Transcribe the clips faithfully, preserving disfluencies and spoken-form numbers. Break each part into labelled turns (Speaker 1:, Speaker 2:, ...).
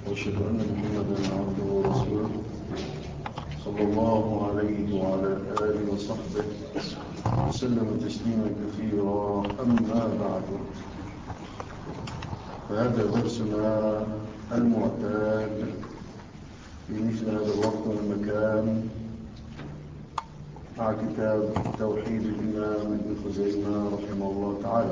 Speaker 1: وأشهد أن محمدا عبده ورسوله صلى الله عليه وعلى آله وصحبه وسلم تسليما كثيرا. أما بعد، فهذا درسنا المعتاد في مثل هذا الوقت والمكان مع كتاب توحيد الإمام ابن خزيمة رحمه الله تعالى.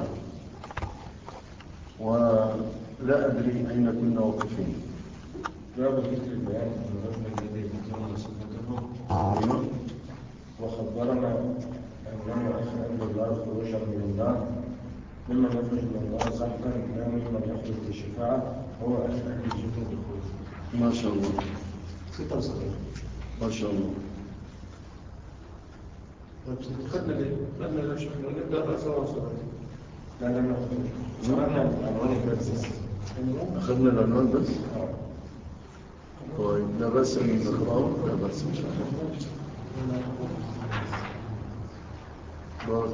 Speaker 1: ولا أدري أين كنا واقفين.
Speaker 2: باب ذكر البيان عن الرجل الذي ذكرنا صفته وخبرنا أنه أخرج الله خروجا من النار، ممن يخرج من النار زحفا لا ممن يخرج بالشفاعة، هو أهل أهل الجنة الخروج.
Speaker 1: ما شاء الله،
Speaker 2: ستة وسبعين.
Speaker 1: ما شاء الله.
Speaker 2: خدنا ليه؟ خدنا ليه شكرا نبدأ سبعة وسبعين. لا لا لا شرحنا العنوان بس.
Speaker 1: أخذنا العنوان بس؟ طيب، لا بأس أن نقرأه، لا بأس إن شاء الله. بارك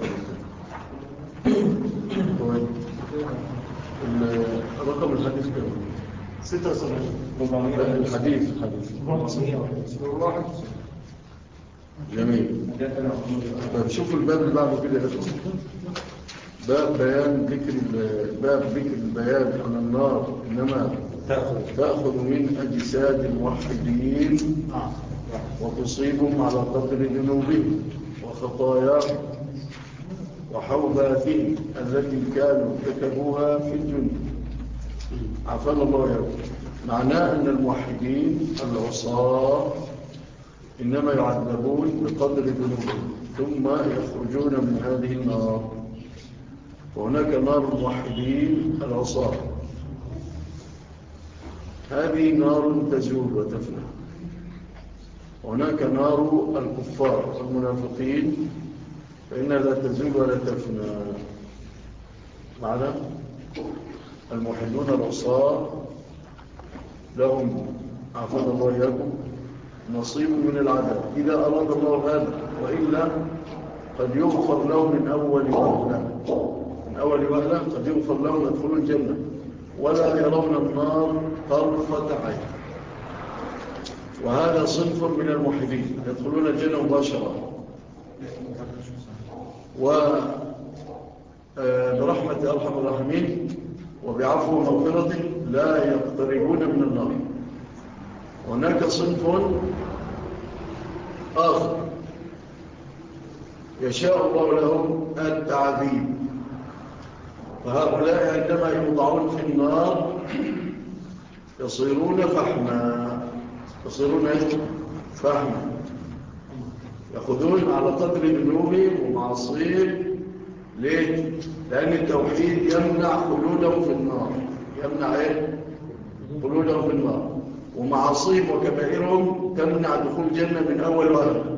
Speaker 1: الله. طيب، رقم الحديث كم؟
Speaker 2: ستة وسبعين.
Speaker 1: الحديث الحديث جميل. طيب، شوفوا الباب اللي بعده كده يا اخوان. باب بيان ذكر باب ذكر البيان عن النار انما تأخذ من أجساد الموحدين وتصيبهم على قدر ذنوبهم وخطاياهم وحوباتهم التي كانوا ارتكبوها في الدنيا. عفانا الله وإياكم. معناه أن الموحدين العصاة إنما يعذبون بقدر ذنوبهم ثم يخرجون من هذه النار. وهناك نار الموحدين العصاة، هذه نار تزول وتفنى. وهناك نار الكفار والمنافقين فإنها لا تزول ولا تفنى. معنا الموحدون العصاة لهم عفوا الله وإياكم نصيب من العذاب إذا أراد الله هذا، وإلا قد يغفر لهم من أول وهلة من أول وهلة قد يغفر لهم يدخلوا الجنة ولا يرون النار طرفة عين. وهذا صنف من الموحدين يدخلون الجنة مباشرة، وبرحمة أرحم الراحمين وبعفو ومغفرته لا يقتربون من النار. هناك صنف آخر يشاء الله لهم التعذيب، فهؤلاء عندما يوضعون في النار يصيرون فحما يصيرون فحما يأخذون على قدر ذنوبهم ومعاصيهم. ليه؟ لأن التوحيد يمنع خلودهم في النار، يمنع إيه؟ خلودهم في النار، ومعاصيهم وكبائرهم تمنع دخول الجنة من أول وهلة.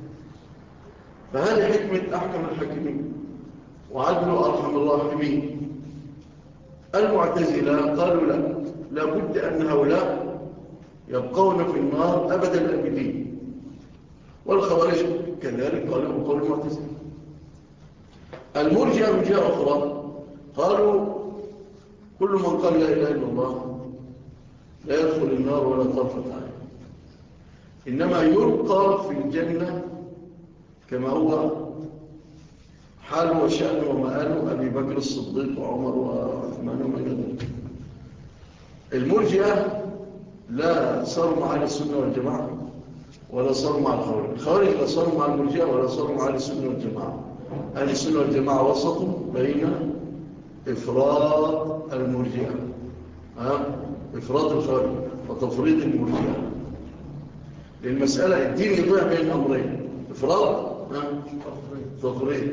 Speaker 1: فهذه حكمة أحكم الحاكمين وعدل أرحم الراحمين. المعتزلة قالوا لا، لابد أن هؤلاء يبقون في النار أبد الأبدين. والخوارج كذلك قالوا بقول المعتزلة. المرجئة من جهة أخرى قالوا كل من قال لا إله إلا الله لا يدخل النار ولا طرفة عين، إنما يلقى في الجنة كما هو حال وشأن ومآل أبي بكر الصديق وعمر وعثمان ومن ذلك. المرجئة لا صاروا مع أهل السنة والجماعة ولا صاروا مع الخوارج. الخوارج لا صاروا مع المرجئة ولا صاروا مع أهل السنة والجماعة. أهل السنة والجماعة وسطوا بين إفراط المرجئة إفراط الخوارج وتفريط المرجئة. للمسألة الدين يضيع بين أمرين: إفراط تفريط،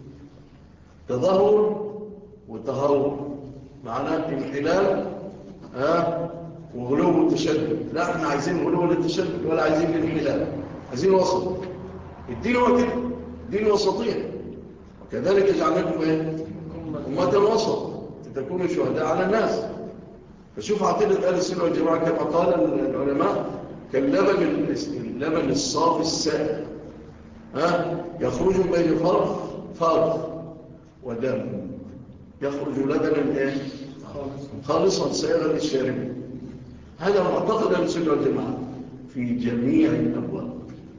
Speaker 1: تظاهر وتهور، معناه انحلال ها وغلو وتشدد. لا، احنا عايزين غلو ولا تشدد ولا عايزين انحلال، عايزين وسط. الدين هو كده، دين وسطية. وكذلك جعلناكم ايه؟ أمة وسط لتكونوا شهداء على الناس. فشوف عقيدة أهل السنة والجماعة كما قال العلماء كاللبن اللبن الصافي السائل، ها يخرج بين فرث فرث ودم، يخرج لبنا ايه؟ خالصا سائغا للشاربين. هذا معتقد أهل السنة والجماعة في جميع الأبواب،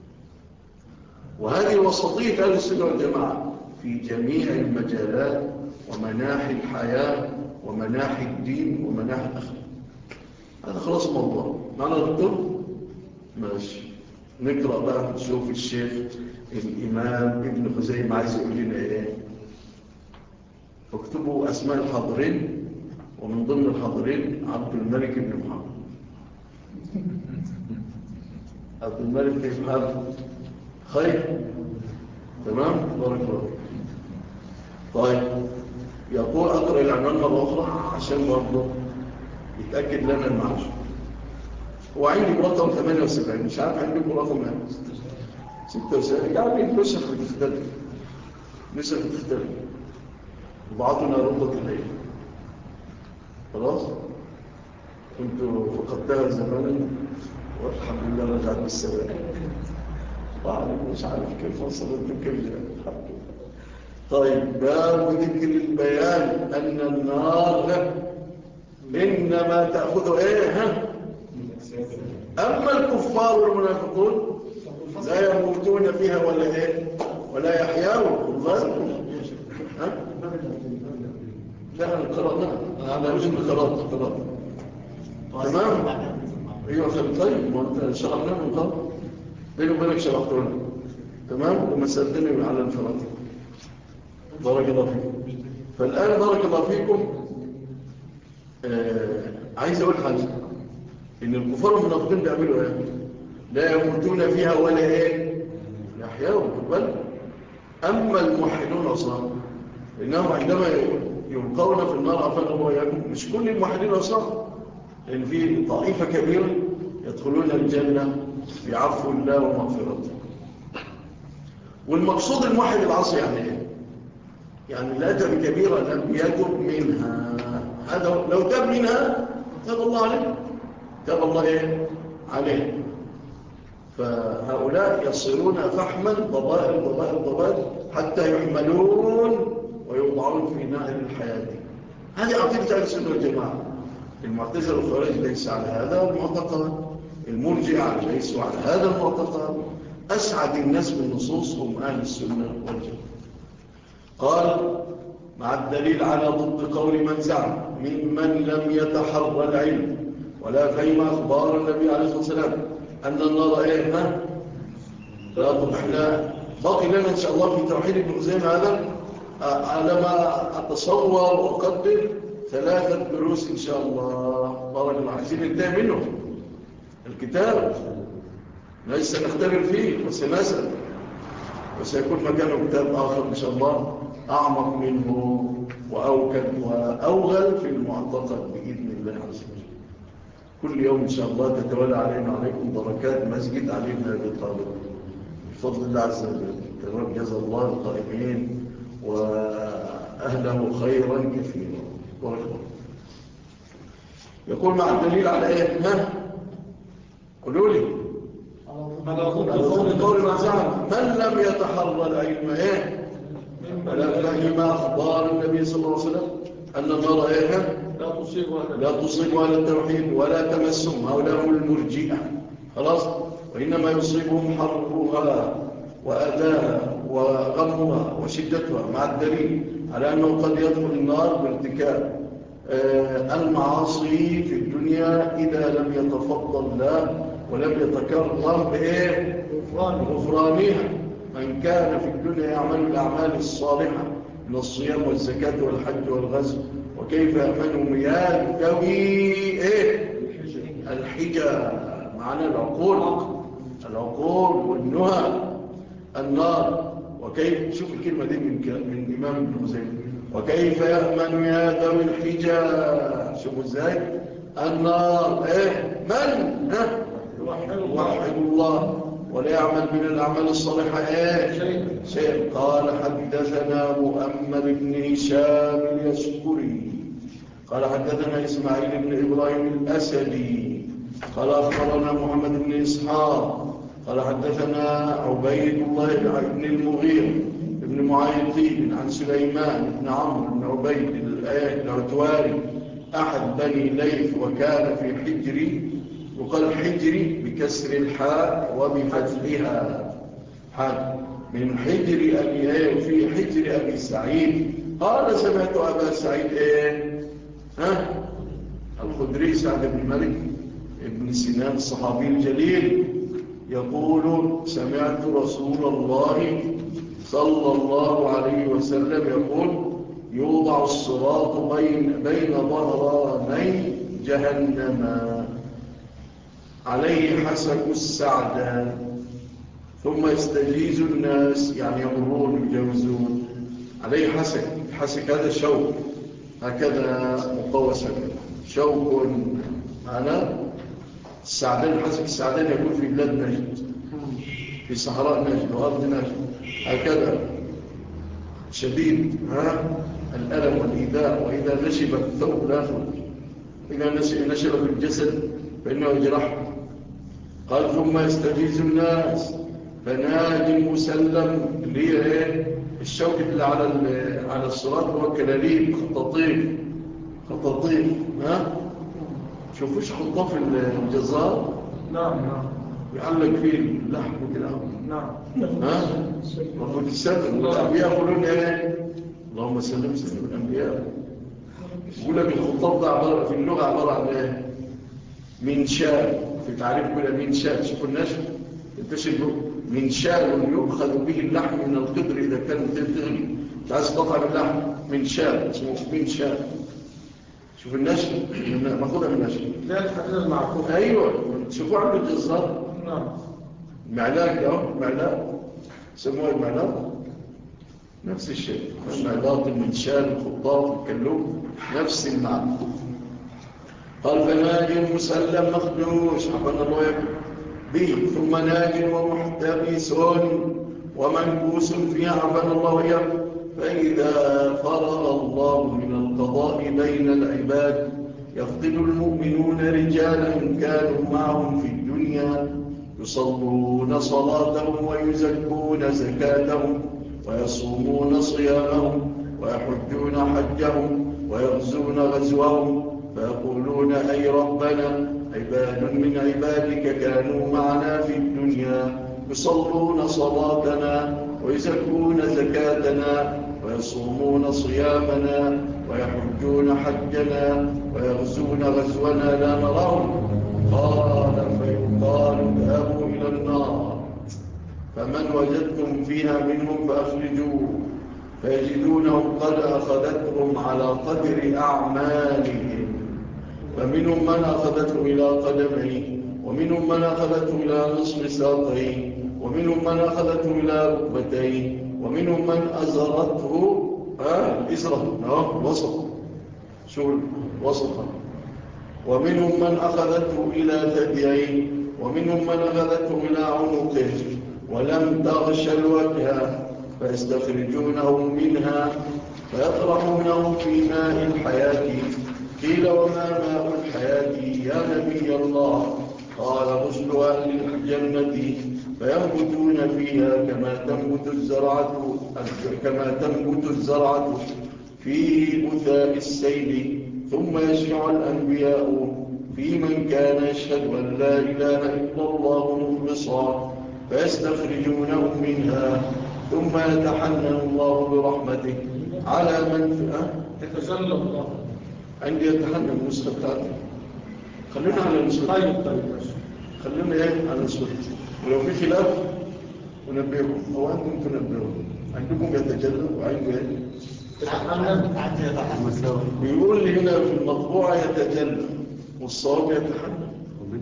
Speaker 1: وهذه وسطية أهل السنة والجماعة في جميع المجالات ومناحي الحياة ومناحي الدين ومناحي الأخلاق. هذا خلاص موضوع معنا دكتور؟ ماشي، نقرأ بقى نشوف الشيخ الإمام ابن خزيمة عايز يقول لنا إيه. اكتبوا أسماء الحاضرين، ومن ضمن الحاضرين عبد الملك بن محمد. عبد الملك بن محمد خير، تمام، بارك الله. طيب، يقول أقرأ العنوان مرة أخرى عشان برضه يتأكد لنا المعرفة. هو عندي رقم ثمانية وسبعين، مش عارف عندكم رقم ستة وسبعين، يعني النسخ بتختلف، نسخ بتختلف، بعضنا ربط الليل. خلاص، كنت فقدتها زمانا والحمد لله رجعت بالسلام. طبعا مش عارف كيف وصلت بكل الحمد لله. طيب، باب ذكر البيان أن النار إنما تأخذ إيه ها؟ أما الكفار والمنافقون لا يموتون فيها ولا إيه ولا يحيون. الله ها؟ لا قرأنا أنا مش قرأت قرأت تمام. أيوة طيب، ما أنت شرحنا من قبل، بيني وبينك شرحت لنا تمام، وما سألتني على الانفراد. بارك الله فيكم. فالآن بارك الله فيكم، آه عايز أقول حاجة، إن الكفار والمنافقين بيعملوا إيه؟ لا يموتون فيها ولا إيه يحيون. بل أما الموحدون أصلا إنهم عندما يلقون في النار عفوا الله وإياكم، مش كل الموحدين أصلا، لأن في طائفة كبيرة يدخلون الجنة بعفو الله ومغفرته. والمقصود الموحد العاصي يعني إيه؟ يعني لا تب كبيرة لم يتب منها، هذا لو تب منها تاب الله عليه، تاب الله إيه؟ عليه. فهؤلاء يصيرون فحما ضبائل ضبائل ضبائل حتى يحملون ويوضعون في نار الحياة. هذه عقيدة أهل السنة والجماعة. المعتزلة والخوارج ليس على هذا المعتقد، المرجئة ليسوا على هذا المعتقد. أسعد الناس بالنصوص هم أهل السنة والجماعة. قال مع الدليل على ضد قول من زعم ممن لم يتحرى العلم ولا فهم أخبار النبي عليه الصلاة والسلام أن النار إيه ها؟ لا احنا باقي لنا إن شاء الله في توحيد ابن خزيمة هذا على ما أتصور وأقدر ثلاثة دروس إن شاء الله. بارك الله. عايزين ننتهي منه الكتاب، ليس نختبر فيه وسنسأل، وسيكون مكانه كتاب آخر إن شاء الله أعمق منه وأوكد وأوغل في المعتقد بإذن الله عز وجل. كل يوم إن شاء الله تتولى علينا وعليكم بركات مسجد علي بن أبي طالب بفضل الله عز وجل. تمام، جزا الله القائمين وأهله خيرا كثيرا. بارك الله. يقول مع الدليل على إيه ها؟ قولوا لي. على ضد قول من زعم من لم يتحرى العلم إيه ولا فهم أخبار النبي صلى الله عليه وسلم أن النار إيه لا تصيب على التوحيد ولا تمسهم، هؤلاء هم المرجئة. خلاص، وإنما يصيبهم حرها وأذاها وغمها وشدتها، مع الدليل على أنه قد يدخل النار بارتكاب المعاصي في الدنيا إذا لم يتفضل له ولم يتكرم بإيه غفرانها. من كان في الدنيا يعمل الأعمال الصالحة من الصيام والزكاة والحج والغزو، وكيف يأمنهم يلتوي إيه الحجة معنى العقول العقول والنهى النار. وكيف شوف الكلمة دي من من إمام ابن خزيمة، وكيف يأمن يا ذوي الحجة، شوفوا ازاي النار ايه من ها يوحد الله ولا يعمل من الأعمال الصالحة ايه شيء. قال حدثنا مؤمل بن هشام اليشكري قال حدثنا إسماعيل بن إبراهيم الأسدي قال أخبرنا محمد بن إسحاق قال حدثنا عبيد الله بن المغيرة بن معيطين عن سليمان بن عمرو بن عبيد العتواري أحد بني ليث وكان في حجر وقال حجري بكسر الحاء وبفتحها حاء من حجر أبي ايه وفي حجر أبي سعيد. قال سمعت أبا سعيد ايه ها الخدري سعد بن مالك ابن سنان الصحابي الجليل يقول سمعت رسول الله صلى الله عليه وسلم يقول يوضع الصراط بين بين ظهراني جهنم عليه حسك السعدان ثم يستجيز الناس يعني يمرون يجوزون عليه حسك. حسك هذا شوك هكذا مقوس شوك معنا. السعدان حسك السعدان يكون في بلاد نجد في صحراء نجد وأرض نجد هكذا شديد ها الألم والإيذاء. وإذا نشب الثوب لا يخرج إذا نشب في الجسد فإنه يجرح. قال ثم يستجيز الناس فناج مسلم ليه الشوك اللي على على الصراط هو كلاليب خطاطيف خطاطيف ها شوفوش خطاف الجزار
Speaker 2: نعم نعم
Speaker 1: يعلق فيه اللحم كده
Speaker 2: نعم
Speaker 1: ها رفض السلم والأنبياء يقولون ايه اللهم سلم سلم الأنبياء. يقول لك الخطاف ده عبارة في اللغة عبارة عن ايه منشال في تعريف كده منشال. شوفوا النشر انتشر منشال يؤخذ به اللحم من القدر إذا كان تغلي مش عايز تقطع باللحم منشال اسمه منشال. شوف النشر ماخدها من النشر
Speaker 2: ده الحديد المعقول.
Speaker 1: ايوه شوفوا عند الجزار
Speaker 2: نعم
Speaker 1: معلاق ده معلاق سموه المعلاق نفس الشيء المعلاق المنشال الخطاف الكلوب نفس المعنى. قال فناج مسلم مخدوش عفوا الله يكون به ثم ناج ومحتبس ومنكوس فيها عفوا الله يكون. فإذا فرغ الله من القضاء بين العباد يفقد المؤمنون رجالا كانوا معهم في الدنيا يصلون صلاتهم ويزكون زكاتهم ويصومون صيامهم ويحجون حجهم ويغزون غزوهم فيقولون أي ربنا عباد من عبادك كانوا معنا في الدنيا يصلون صلاتنا ويزكون زكاتنا ويصومون صيامنا ويحجون حجنا ويغزون غزونا لا نراهم. قال فيقال اذهبوا إلى النار فمن وجدتم فيها منهم فأخرجوه فيجدونهم قد أخذتهم على قدر أعمالهم فمنهم من أخذته إلى قدميه ومنهم من أخذته إلى نصف ساقيه ومنهم من أخذته إلى ركبتيه ومنهم من أزرته آه إزرة آه وسط شو وسطا ومنهم من أخذته إلى ثدييه ومنهم من أخذته إلى عنقه ولم تغش الوجه فيستخرجونه منها فيطرحونه في ماء الحياة. قيل وما ماء الحياة يا نبي الله؟ قال غسل أهل الجنة فينبتون فيها كما تنبت الزرعة كما تنبت الزرعة في بثاء السيل ثم يشفع الأنبياء في من كان يشهد أن لا إله إلا الله مخلصا فيستخرجونه منها ثم يتحنن الله برحمته على من فئة
Speaker 2: يتجلى الله
Speaker 1: عندي يتحنن النسخة بتاعتي. خلونا على النسخة
Speaker 2: طيب طيب
Speaker 1: خلونا ايه على النسخة ولو في خلاف ونبيكم أو أنتم تنبيهم عندكم يتجلى وعندكم ايه بيقول لي هنا في المطبوعة يتجلى والصواب يتحنن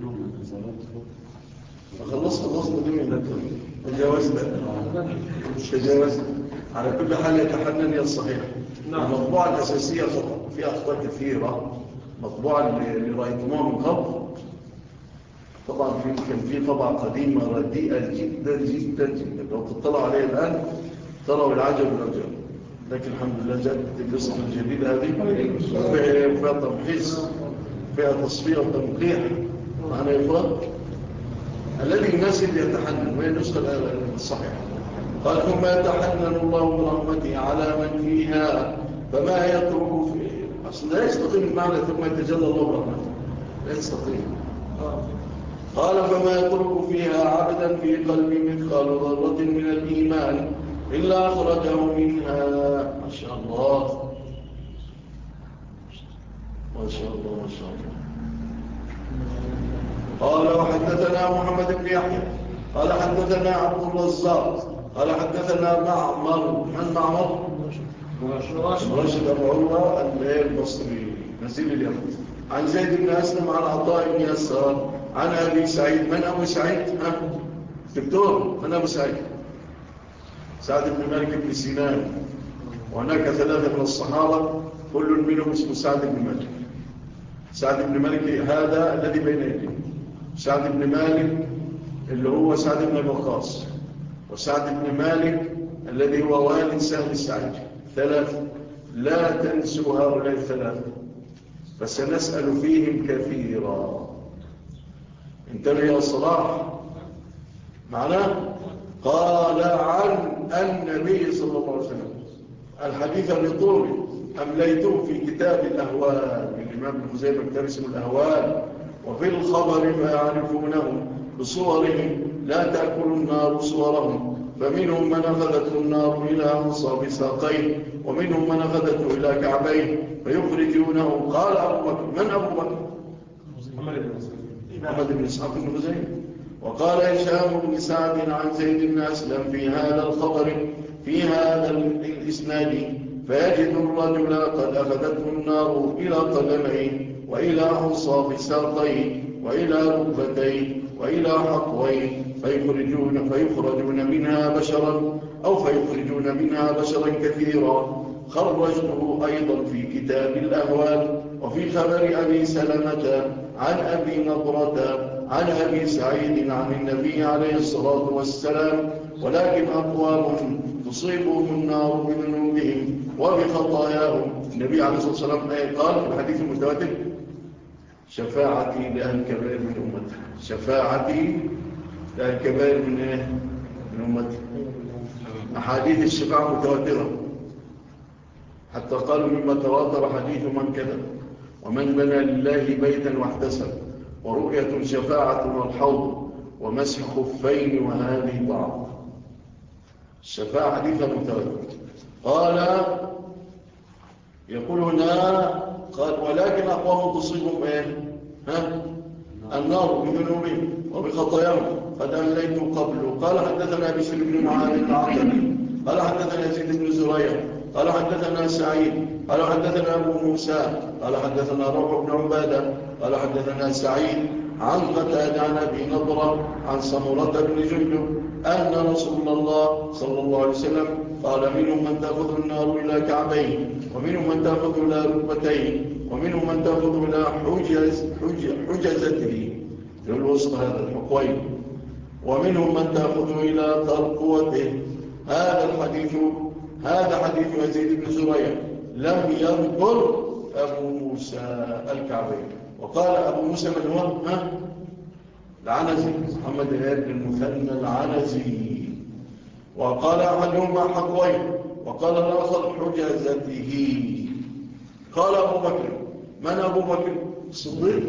Speaker 1: فخلص خلصنا دي من تجاوزنا تجاوزنا على كل حال يتحنن هي الصحيح. المطبوعة الأساسية خطأ فيها أخطاء كثيرة. المطبوعة اللي رأيتموها من قبل طبعا في كان في طبعة قديمة رديئة جدا جدا جدا لو تطلع عليها الآن تروا العجب والعجب لكن الحمد لله جاءت النسخة الجديدة هذه فيها تمحيص فيها تصفية وتنقيح معنا يا إخوان. الذي يناسب يتحنن وهي النسخة الصحيحة. قال ثم يتحنن الله برحمته على من فيها فما يترك فيه. أصل لا يستطيع المعنى ثم يتجلى الله برحمته لا يستطيع قال فما يترك فيها عبدا في قلبي مثقال ذرة من الإيمان إلا أخرجه منها. ما شاء الله ما شاء الله ما شاء الله. قال وحدثنا محمد بن يحيى قال حدثنا عبد الرزاق قال حدثنا معمر. من معمر؟ راشد أبو عروة البصري نزيل اليمن عن زيد بن أسلم عن عطاء بن يسار عن أبي سعيد. من أبو سعيد؟ ها دكتور، من أبو سعيد؟ سعد بن مالك بن سنان، وهناك ثلاثة من الصحابة كل منهم اسمه سعد بن مالك. سعد بن مالك هذا الذي بين يديه، سعد بن مالك اللي هو سعد بن الوقاص، وسعد بن مالك الذي هو والد سهل السعيد. ثلاثة لا تنسوا هؤلاء الثلاثة فسنسأل فيهم كثيرا. انتبه يا صلاح معناه. قال عن النبي صلى الله عليه وسلم الحديث بطول أمليته في كتاب الأهوال للإمام ابن خزيمة، كتاب اسمه الأهوال. وفي الخبر فيعرفونه بصورهم لا تأكل النار صورهم، فمنهم من أخذته النار إلى أنصاب ساقيه، ومنهم من أخذته إلى كعبيه فيخرجونه. قال أبو بكر. من أبو بكر؟ محمد بن إسحاق بن خزيمة. وقال هشام بن سعد عن زيد بن أسلم في هذا الخبر في هذا الإسناد فيجد الرجل قد أخذته النار إلى قدميه وإلى أنصاف ساقيه وإلى ركبتيه وإلى حقويه فيخرجون, فيخرجون منها بشرا أو فيخرجون منها بشرا كثيرا. خرجته أيضا في كتاب الأهوال. وفي خبر أبي سلمة عن أبي نضرة عن أبي سعيد عن النبي عليه الصلاة والسلام ولكن أقوام تصيبهم النار بذنوبهم وبخطاياهم. النبي عليه الصلاة والسلام قال في الحديث المتواتر شفاعتي لأهل الكبائر من أمتي، شفاعتي لأهل الكبائر من إيه؟ من أمتي. أحاديث الشفاعة متواترة حتى قالوا مما تواتر حديث من كذب ومن بنى لله بيتا واحتسب ورؤية شفاعة والحوض ومسح خفين وهذه بعض. الشفاعة حديث متواتر. قال يقول هنا قال ولكن أقوام تصيبهم إيه؟ ها؟ النار بذنوبهم وبخطاياهم قد أمليت قبله. قال حدثنا بشر بن معاذ العقبي قال حدثنا يزيد بن زريع قال حدثنا سعيد قال حدثنا أبو موسى قال حدثنا روح بن عبادة قال حدثنا سعيد عن قتادة عن أبي نضرة عن سمرة بن جندب أن رسول الله صلى الله عليه وسلم قال منهم من تأخذ النار إلى كعبيه ومنهم من تأخذ إلى ركبتيه ومنهم من تأخذ إلى حجز حج حجزته في الوسط هذا الحقوين ومنهم من تأخذ إلى ترقوته. هذا الحديث هذا حديث يزيد بن زريع لم يذكر أبو موسى الكعبي. وقال أبو موسى من هو؟ ها؟ العنزي محمد بن المثنى العنزي. وقال أحدهما حقوين وقال الآخر حجازته. قال أبو بكر. من أبو بكر؟ الصديق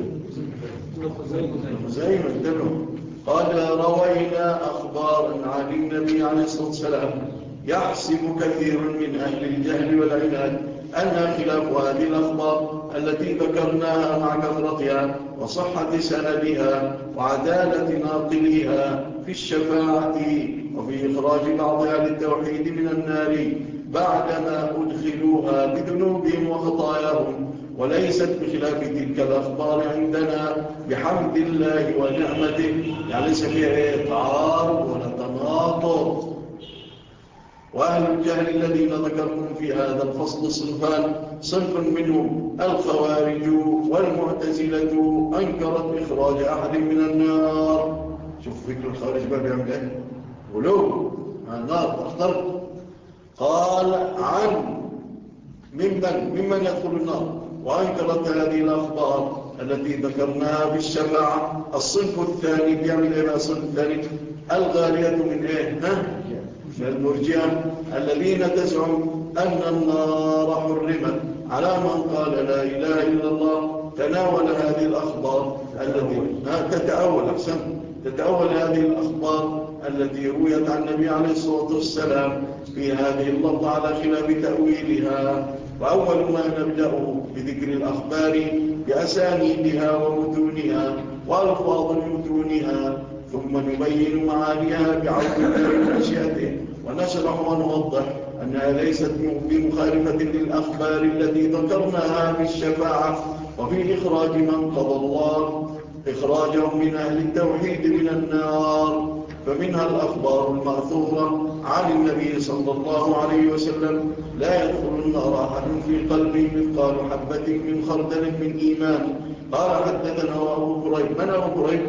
Speaker 1: خزيمة انتبهوا. قال روينا أخبارا عن النبي عليه الصلاة والسلام يحسب كثير من أهل الجهل والعناد أنها خلاف هذه الأخبار التي ذكرناها مع كثرتها وصحة سندها وعدالة ناقليها في الشفاعة وفي إخراج بعض أهل التوحيد من النار بعدما أدخلوها بذنوبهم وخطاياهم، وليست بخلاف تلك الأخبار عندنا بحمد الله ونعمته. يعني ليس فيها إطعار ولا تناقض. وأهل الجهل الذين ذكرتم في هذا الفصل صنفان: صنف منهم الخوارج والمعتزلة أنكرت إخراج أحد من النار. شوف فكر الخوارج بقى بيعمل إيه؟ غلو النار أخطر. قال عن ممن ممن يدخل النار وأنكرت هذه الأخبار التي ذكرناها بالشفاعة. الصنف الثاني بيعمل إيه؟ الصنف الثاني الغالية من إيه؟ ها؟ من المرجئة الذين تزعم أن النار حرمت على من قال لا إله إلا الله تناول هذه الأخبار التي تتأول أحسن تتأول هذه الأخبار التي رويت عن النبي عليه الصلاة والسلام في هذه اللفظة على خلاف تأويلها. وأول ما نبدأ بذكر الأخبار بأسانيدها ومتونها وألفاظ متونها، ثم نبين معانيها بعون الله ومشيئته، ونشرح ونوضح أنها ليست بمخالفة للأخبار التي ذكرناها في الشفاعة وفي إخراج من قضى الله إخراجهم من أهل التوحيد من النار. فمنها الأخبار المأثورة عن النبي صلى الله عليه وسلم: لا يدخل النار أحد في قلبه مثقال حبة من خردل من إيمان. قال حدثنا أبو كريب. من أبو كريب؟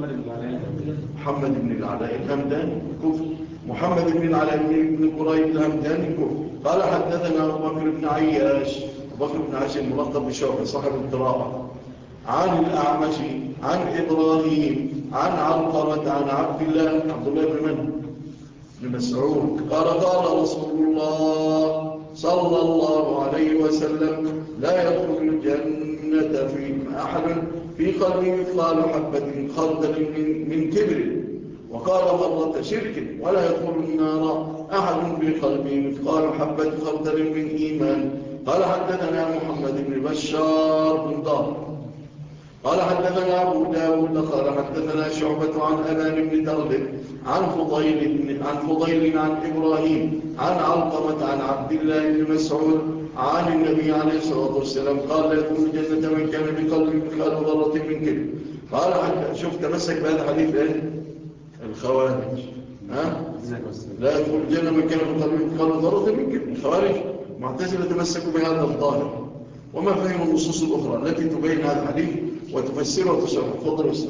Speaker 1: محمد بن العلاء الهمداني كفر. محمد بن العلاء بن كريب الهمداني كفر. قال حدثنا أبو بكر بن عياش. أبو بكر بن عياش الملقب بشعبة صاحب القراءة، عن الأعمش عن إبراهيم عن علقمة عن عبد الله عبد الله بن من؟ بن مسعود قال: قال رسول الله صلى الله عليه وسلم: لا يدخل الجنة في أحد في قلبه مثقال حبة خردل من, من كبر. وقال مرة: شرك. ولا يدخل النار أحد في قلبه مثقال حبة خردل من إيمان. قال حدثنا محمد بن بشار بن دار قال حدثنا أبو داود قال حدثنا شعبة عن أبان بن تغلب عن فضيل عن فضيل عن إبراهيم عن علقمة عن عبد الله بن مسعود عن النبي عليه الصلاة والسلام قال: لا يدخل الجنة من كان بقلبه مثقال ذرة من كبر. قال حتى شوف تمسك بهذا الحديث ايه؟ الخوارج. ها؟ لا يدخل الجنة من كان بقلبه مثقال ذرة من كبر. الخوارج معتزلة تمسكوا بهذا الظاهر، وما فهم النصوص الأخرى التي تبين هذا الحديث وتفسره وتشرحه. تفضل وسلم.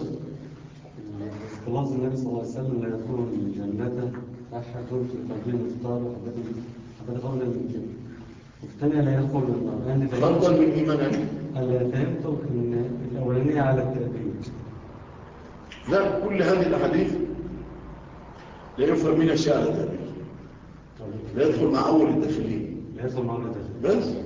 Speaker 3: خلاص النبي صلى الله عليه وسلم: لا يدخل الجنة أحد في قلبه مثقال حبة خردل من كبر. والثانية لا يدخل النار.
Speaker 1: خردل من إيمان.
Speaker 3: ألا فهمت أن الأولانية على التأبيد؟
Speaker 1: لا، كل هذه الأحاديث لا يفهم منها شيء على التأبيد. لا يدخل مع أول الداخلين.
Speaker 3: لا يدخل مع أول الداخلين
Speaker 1: بس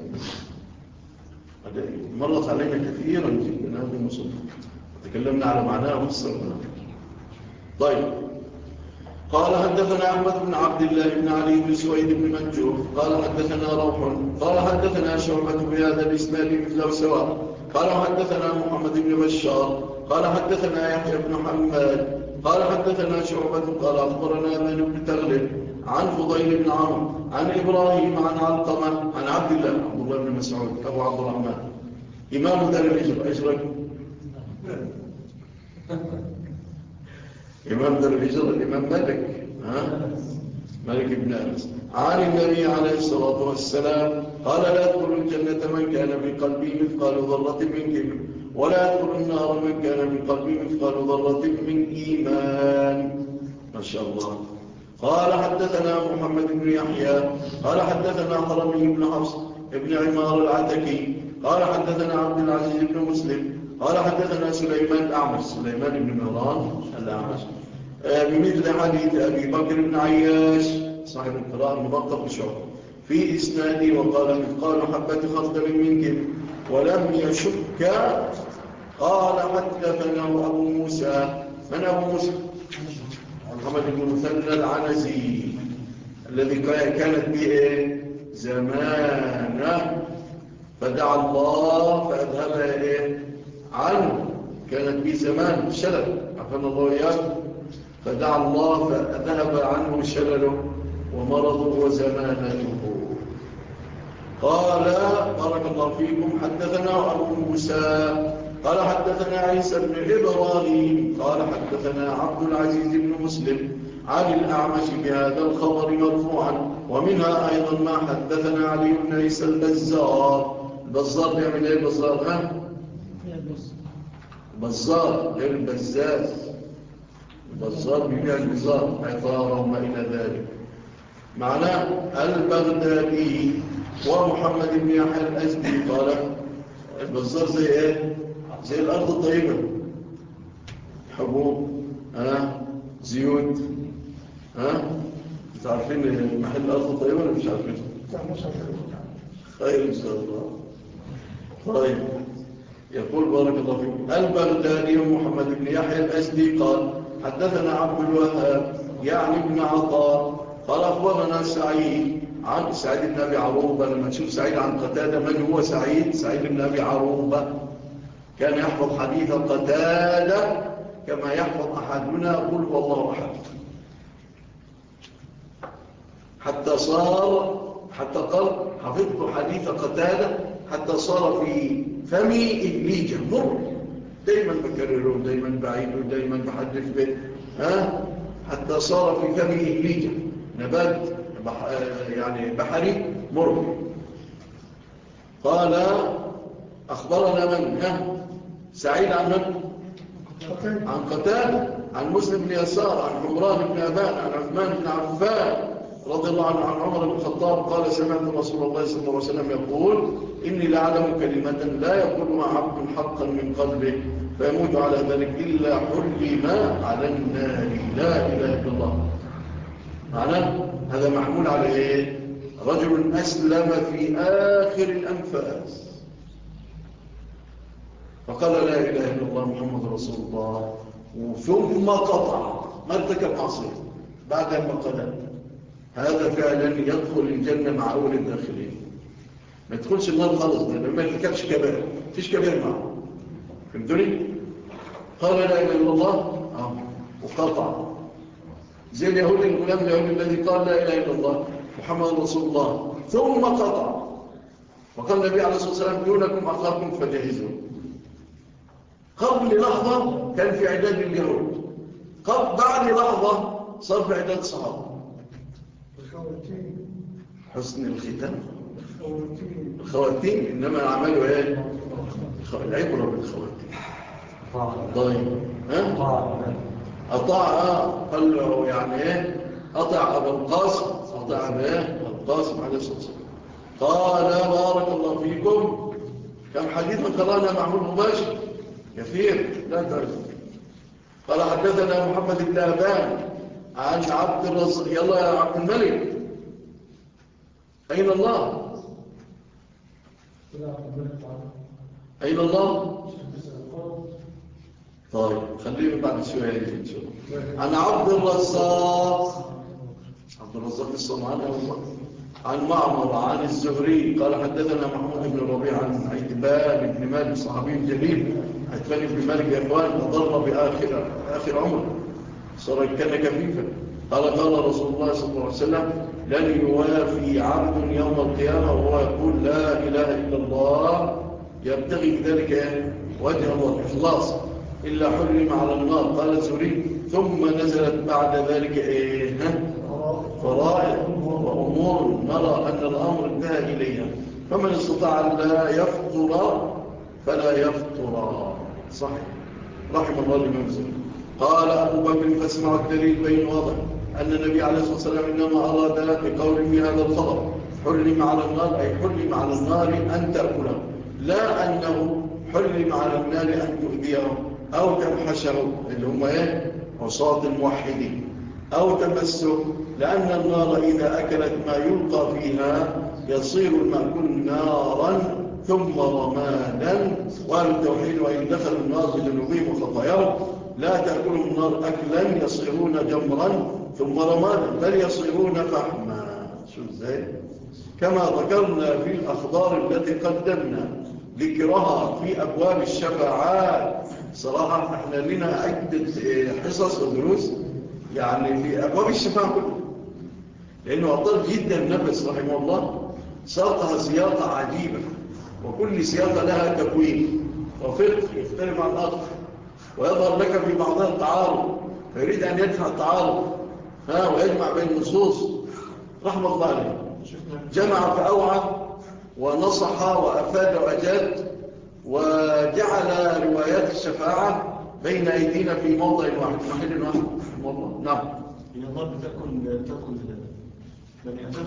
Speaker 1: مرت علينا كثيرا جدا هذه النصوص، تكلمنا على معناها وفسرناها. طيب، قال حدثنا أحمد بن عبد الله بن علي بن سويد بن منجوف قال حدثنا روح قال حدثنا شعبة بهذا الإسناد مثله سواء. قال حدثنا محمد بن بشار قال حدثنا يحيى بن حماد قال حدثنا شعبة قال أخبرنا أبان بن تغلب عن فضيل بن عمرو عن إبراهيم عن علقمة عن عبد الله عبد الله بن مسعود أبو عبد الرحمن إمام دار الهجرة. أشرك إمام دار الهجرة الإمام مالك ها؟ مالك بن أنس عن النبي عليه الصلاة والسلام قال: لا يدخل الجنة من كان في قلبه مثقال ذرة من كبر، ولا يدخل النار من كان في قلبه مثقال ذرة من إيمان. ما شاء الله. قال حدثنا محمد بن يحيى قال حدثنا حرمي بن حفص ابن عمار العتكي قال حدثنا عبد العزيز بن مسلم قال حدثنا سليمان الأعمش سليمان بن مهران الأعمش بمثل حديث أبي بكر بن عياش صاحب القراءة الملقب بشعبة في إسنادي، وقال مثقال حبة خردل من كبر ولم يشك. قال حدثنا أبو موسى. من أبو موسى؟ محمد بن مثنى العنزي الذي كانت به زمانه فدعا الله فأذهب إيه عنه. كانت به زمان شلل عفنا الله إياه، فدعا الله فأذهب عنه شلله ومرضه وزمانته. قال: بارك الله فيكم. حدثنا أبو موسى قال حدثنا عيسى بن إبراهيم قال حدثنا عبد العزيز بن مسلم عن الأعمش بهذا الخبر مرفوعا. ومنها أيضا ما حدثنا علي بن عيسى البزار. البزار بيعمل ايه البزار؟ ها؟ البزار غير البزاز. البزار بيبيع البزار عطارة وما إلى ذلك. معناه البغدادي. ومحمد بن يحيى الأزدي قال: البزار زي ايه؟ زي الأرض الطيبة، حبوب ها زيوت ها. انت عارفين محل الأرض الطيبة ولا مش عارفين؟ خير إن شاء الله. طيب، يقول بارك الله فيكم البغدادي محمد بن يحيى الأزدي قال حدثنا عبد الوهاب يعني ابن عطاء قال أخبرنا سعيد عن سعيد بن أبي عروبة. لما تشوف سعيد عن قتادة من هو سعيد؟ سعيد بن أبي عروبة كان يحفظ حديث قتادة كما يحفظ أحدنا قل هو الله أحد، حتى صار حتى قال حفظت حديث قتادة حتى صار في فمي إبليجة مر، دايما بكرره دايما بعيده دايما بحدث به، ها حتى صار في فمي إبليجة نبات بح... يعني بحري مر. قال أخبرنا من؟ ها سعيد عن من؟ عن قتادة عن مسلم بن يسار عن عمران بن أبان عن عثمان بن عفان رضي الله عنه عن عمر بن الخطاب قال سمعت رسول الله صلى الله عليه وسلم يقول إني لأعلم كلمة لا يقولها عبد حقا من قلبه فيموت على ذلك إلا حرم على النار لا إله إلا الله. معناه هذا محمول على إيه؟ رجل أسلم في آخر الأنفاس فقال لا إله إلا الله محمد رسول الله ثم قطع ما ارتكب معصية بعد ما قال هذا فعلا يدخل الجنة مع أول الداخلين، ما يدخلش النار خالص لأنه ما يرتكبش كبير، فيش كبير معه. فهمتوني؟ قال لا إله إلا الله آه. وقطع زي اليهود الغلام اليهودي الذي قال لا إله إلا الله محمد رسول الله ثم قطع وقال النبي عليه الصلاة والسلام دونكم أخاكم فجهزوا. قبل لحظة كان في عداد اليهود، قبل بعد لحظة صار في عداد الصحابة. حسن الختام الخواتيم إنما عملوا إيه؟ العبرة بالخواتيم. طيب ها؟ أطاع قال له يعني إيه؟ أطاع أبو القاسم أطاع إيه؟ القاسم عليه الصلاة والسلام. قال بارك الله فيكم كم حديثا قرانا معمول مباشر كثير لا تعرف. قال حدثنا محمد بن أبان عن عبد الرزاق يلا يا عبد الملك أين الله؟ أين الله؟ طيب خلينا بعد شوية إن شاء الله. عن عبد الرزاق عبد الرزاق الصنعاني عن معمر عن الزهري قال حدثنا محمود بن ربيع عن عتبان بن مالك صحابي جليل. عتبان بن مالك يا اخوان أضر بآخر آخر عمر صار كان كفيفا. قال قال رسول الله صلى الله عليه وسلم لن يوافي عبد يوم القيامة وهو يقول لا إله إلا الله يبتغي بذلك وجه الله إخلاص إلا حرم على النار. قال الزهري ثم نزلت بعد ذلك إيه فرائض وأمور نرى أن الأمر انتهى إليها فمن استطاع أن لا يفطر فلا يفطر. صحيح رحم الله المنزل. قال أبو بكر فاسمعوا الدليل بين واضح أن النبي عليه الصلاة والسلام إنما أراد بقول في هذا الخبر حرم على النار أي حرم على النار أن تأكله لا أنه حرم على النار أن تؤذيه أو تنحشه اللي هم إيه عصاة الموحدين أو تمسه لأن النار إذا أكلت ما يلقى فيها يصير المأكل نارا ثم رمادا. وأهل التوحيد وإن دخلوا النار بذنوبهم وخطاياهم لا تأكلهم النار أكلا يصيرون جمرا ثم رمادا بل يصيرون فحما. شو ازاي؟ كما ذكرنا في الأخبار التي قدمنا ذكرها في أبواب الشفاعات. صراحة احنا لنا عدة حصص ودروس يعني في أبواب الشفاعة كلها لأنه أطال جدا النفس رحمه الله ساقها سياقة عجيبة وكل سياقة لها تكوين وفقه يختلف عن الآخر ويظهر لك في بعضها التعارض فيريد أن يدفع التعارض ها ويجمع بين النصوص رحمة الله عليه. جمع فأوعى ونصح وأفاد وأجاد وجعل روايات الشفاعة بين أيدينا في موضع واحد محل واحد والله. نعم
Speaker 2: إن الله بتأكل تأكل بني آدم.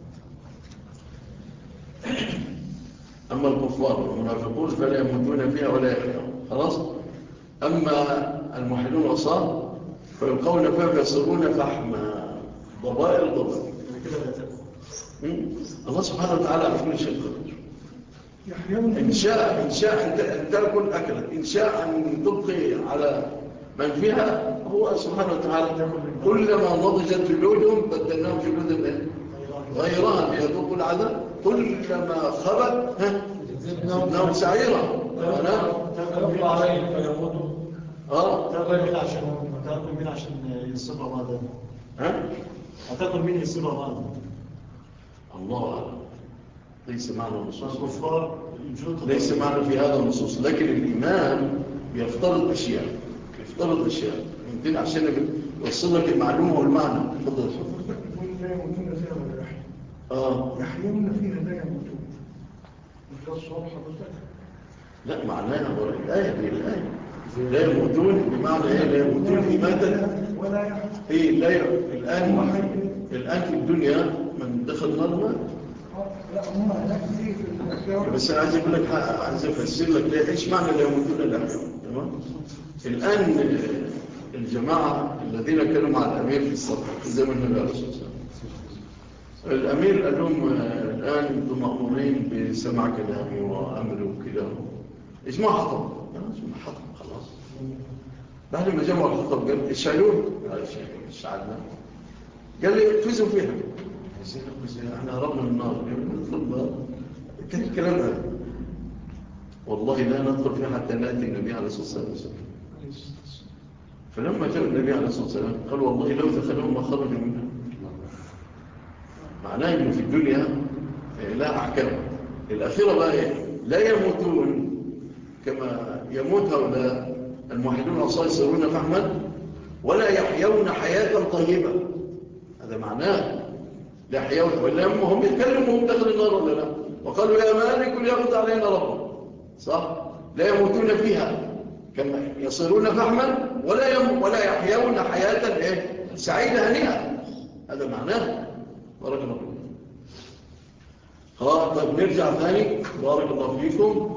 Speaker 1: أما الكفار والمنافقون فلا يموتون فيها ولا يحيون خلاص. أما الموحدون والصالحون فيلقون فيها فيصيرون فحما ضبائر ضبائر. الله سبحانه وتعالى على كل شيء قدير إن شاء إن شاء أن تأكل أكلت، إن شاء أن تبقي على من فيها. هو سبحانه وتعالى كلما نضجت جلودهم بدلناهم جلودا غيرها ليذوقوا العذاب، كلما خبت زدناهم سعيرا.
Speaker 4: تأكل عليهم فيموتوا.
Speaker 1: اه
Speaker 4: تأكل عشان تأكل مين عشان يصيبها بعد؟
Speaker 1: ها؟
Speaker 4: هتأكل مين يصيبها بعد؟
Speaker 1: الله أعلم، ليس معنى النصوص،
Speaker 4: الكفار
Speaker 1: ليس معنى في هذا النصوص، لكن الإمام يفترض أشياء يفترض أشياء يمكن عشان يوصل لك المعلومة والمعنى. تفضل.
Speaker 5: لا يموتون فيها ولا يحيون.
Speaker 1: اه
Speaker 5: يحيون فيها لا يموتون. ده الصور حضرتك.
Speaker 1: لا معناها ولا الآية دي الآية لا يموتون بمعنى ايه؟ لا يموتون إماتا
Speaker 5: ولا يحيون.
Speaker 1: ايه لا ي... الآن الآن في الدنيا من دخل النار مات.
Speaker 5: لا هم هناك في في
Speaker 1: بس انا عايز اقول لك حاجة، عايز افسر لك ليه ايش معنى لا يموتون الا يحيون. تمام. الآن الجماعة الذين كانوا مع الأمير في الصف في زمن النبي عليه الصلاة والسلام، الأمير قال لهم الآن انتم مأمورين بسمع كلامي وأمري وكده. اجمع حطب، اجمع حطب خلاص. بعد ما جمعوا الحطب قال اشعلوه، اشعلنا. قال لي اقفزوا فيها. احنا هربنا من النار، ندخل النار. كان الكلام هذا والله لا ندخل فيها حتى نأتي النبي عليه الصلاة والسلام. فلما جاء النبي عليه الصلاة والسلام قال والله لو دخلهم ما خرجوا منها. معناه انه في الدنيا لا احكام. الاخيره بقى ايه؟ لا يموتون كما يموت هؤلاء الموحدون الأصال يصيرون فحما، ولا يحيون حياة طيبة. هذا معناه لا يحيون، ولا هم يتكلموا هم داخل النار ولا لا؟ وقالوا يا مالك ليقضي علينا ربنا، صح؟ لا يموتون فيها كما يصيرون فحما، ولا يم ولا يحيون حياة ايه؟ سعيدة هنيئة. هذا معناه. بارك الله فيكم. خلاص طيب نرجع ثاني. بارك الله فيكم.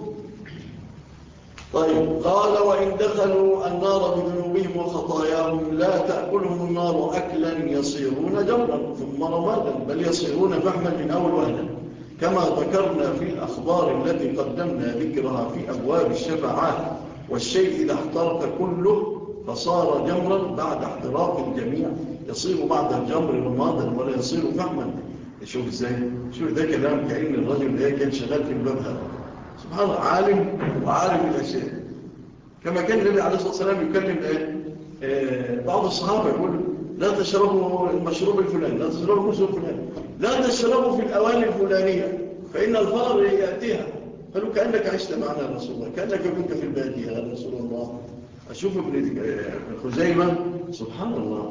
Speaker 1: طيب قال وإن دخلوا النار بذنوبهم وخطاياهم لا تأكلهم النار أكلا يصيرون جمرا ثم رمادا، بل يصيرون فحما من أول وهلا، كما ذكرنا في الأخبار التي قدمنا ذكرها في أبواب الشفاعات. والشيء إذا احترق كله فصار جمرا بعد احتراق الجميع يصير بعد الجمر رمادا ولا يصير فحما. شوف ازاي، شوف ده كلام كأن الرجل ده كان شغال في الباب هذا. سبحان الله، عالم وعالم الأشياء. كما كان النبي عليه الصلاة والسلام يكلم ايه؟ آه بعض الصحابة يقول لا تشربوا المشروب الفلاني، لا تشربوا المشروب الفلاني، لا تشربوا في الأواني الفلانية فإن الفار يأتيها. قالوا كأنك عشت معنا يا رسول الله، كأنك كنت في البادية يا رسول الله. أشوف ابن خزيمة سبحان الله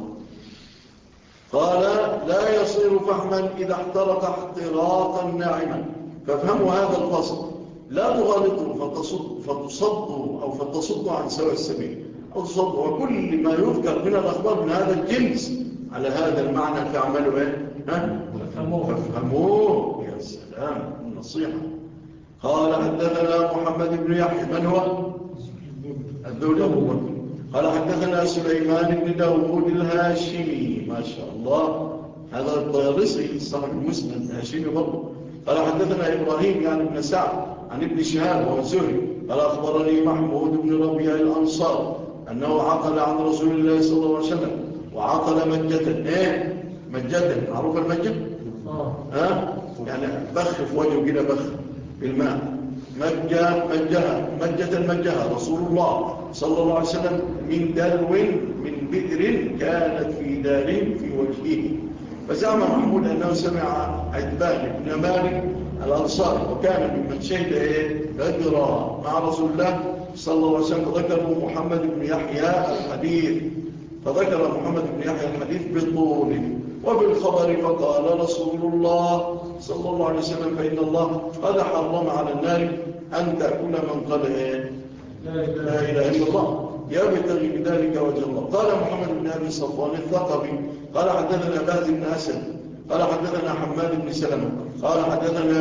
Speaker 1: قال لا يصير فحما إذا احترق احتراقا ناعما. فافهموا هذا الفصل، لا تغالطوا فتصدوا, فتصدوا أو فتصدوا عن سواء السبيل أو تصدوا. وكل ما يذكر من الأخبار من هذا الجنس على هذا المعنى فاعملوا ايه؟ ها؟ فافهموه. يا سلام النصيحة. قال حدثنا محمد بن يحيى من هو؟ الدولي أبو بكر. قال حدثنا سليمان بن داود الهاشمي ما شاء الله، هذا الطيالسي صاحب المسند الهاشمي برضه. قال حدثنا إبراهيم يعني ابن سعد عن ابن شهاب والزهري قال أخبرني محمود بن ربيع الأنصار أنه عقل عن رسول الله صلى الله عليه وسلم وعقل مجة. إيه مجة؟ معروف المجة؟ آه ها؟ يعني بخ في وجهه كده، بخ بالماء. مجة مجها مجة مجها رسول الله صلى الله عليه وسلم من دلو من بئر كانت في دار في وجهه. فزعم محمود أنه سمع عتبان بن مالك الأنصاري وكان ممن شهد بدرا مع رسول الله صلى الله عليه وسلم. فذكر محمد بن يحيى الحديث فذكر محمد بن يحيى الحديث بطوله. وفي الخبر فقال رسول الله صلى الله عليه وسلم فإن الله قد حرم على النار أن تأكل من قال إيه؟ لا إله إلا الله يبتغي بذلك وجه الله. قال محمد بن أبي صفوان الثقفي قال حدثنا باز بن أسد قال حدثنا حماد بن سلمة قال حدثنا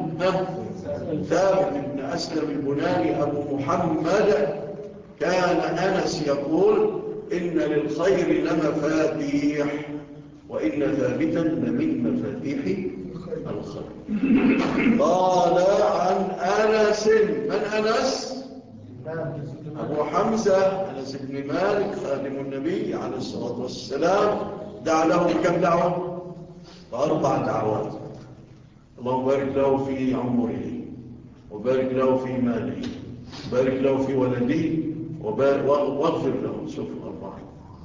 Speaker 1: من ثابت بن أسلم البناني أبو محمد كان أنس يقول إن للخير لمفاتيح وإن ثابتا لمن مفاتيح الخير. قال عن أنس. من أنس؟ أبو حمزة أنس بن مالك خادم النبي عليه الصلاة والسلام. دعا له كم دعوة؟ أربع دعوات. اللهم بارك له في عمره، وبارك له في ماله، وبارك له في ولده، واغفر له. شوف أربعة.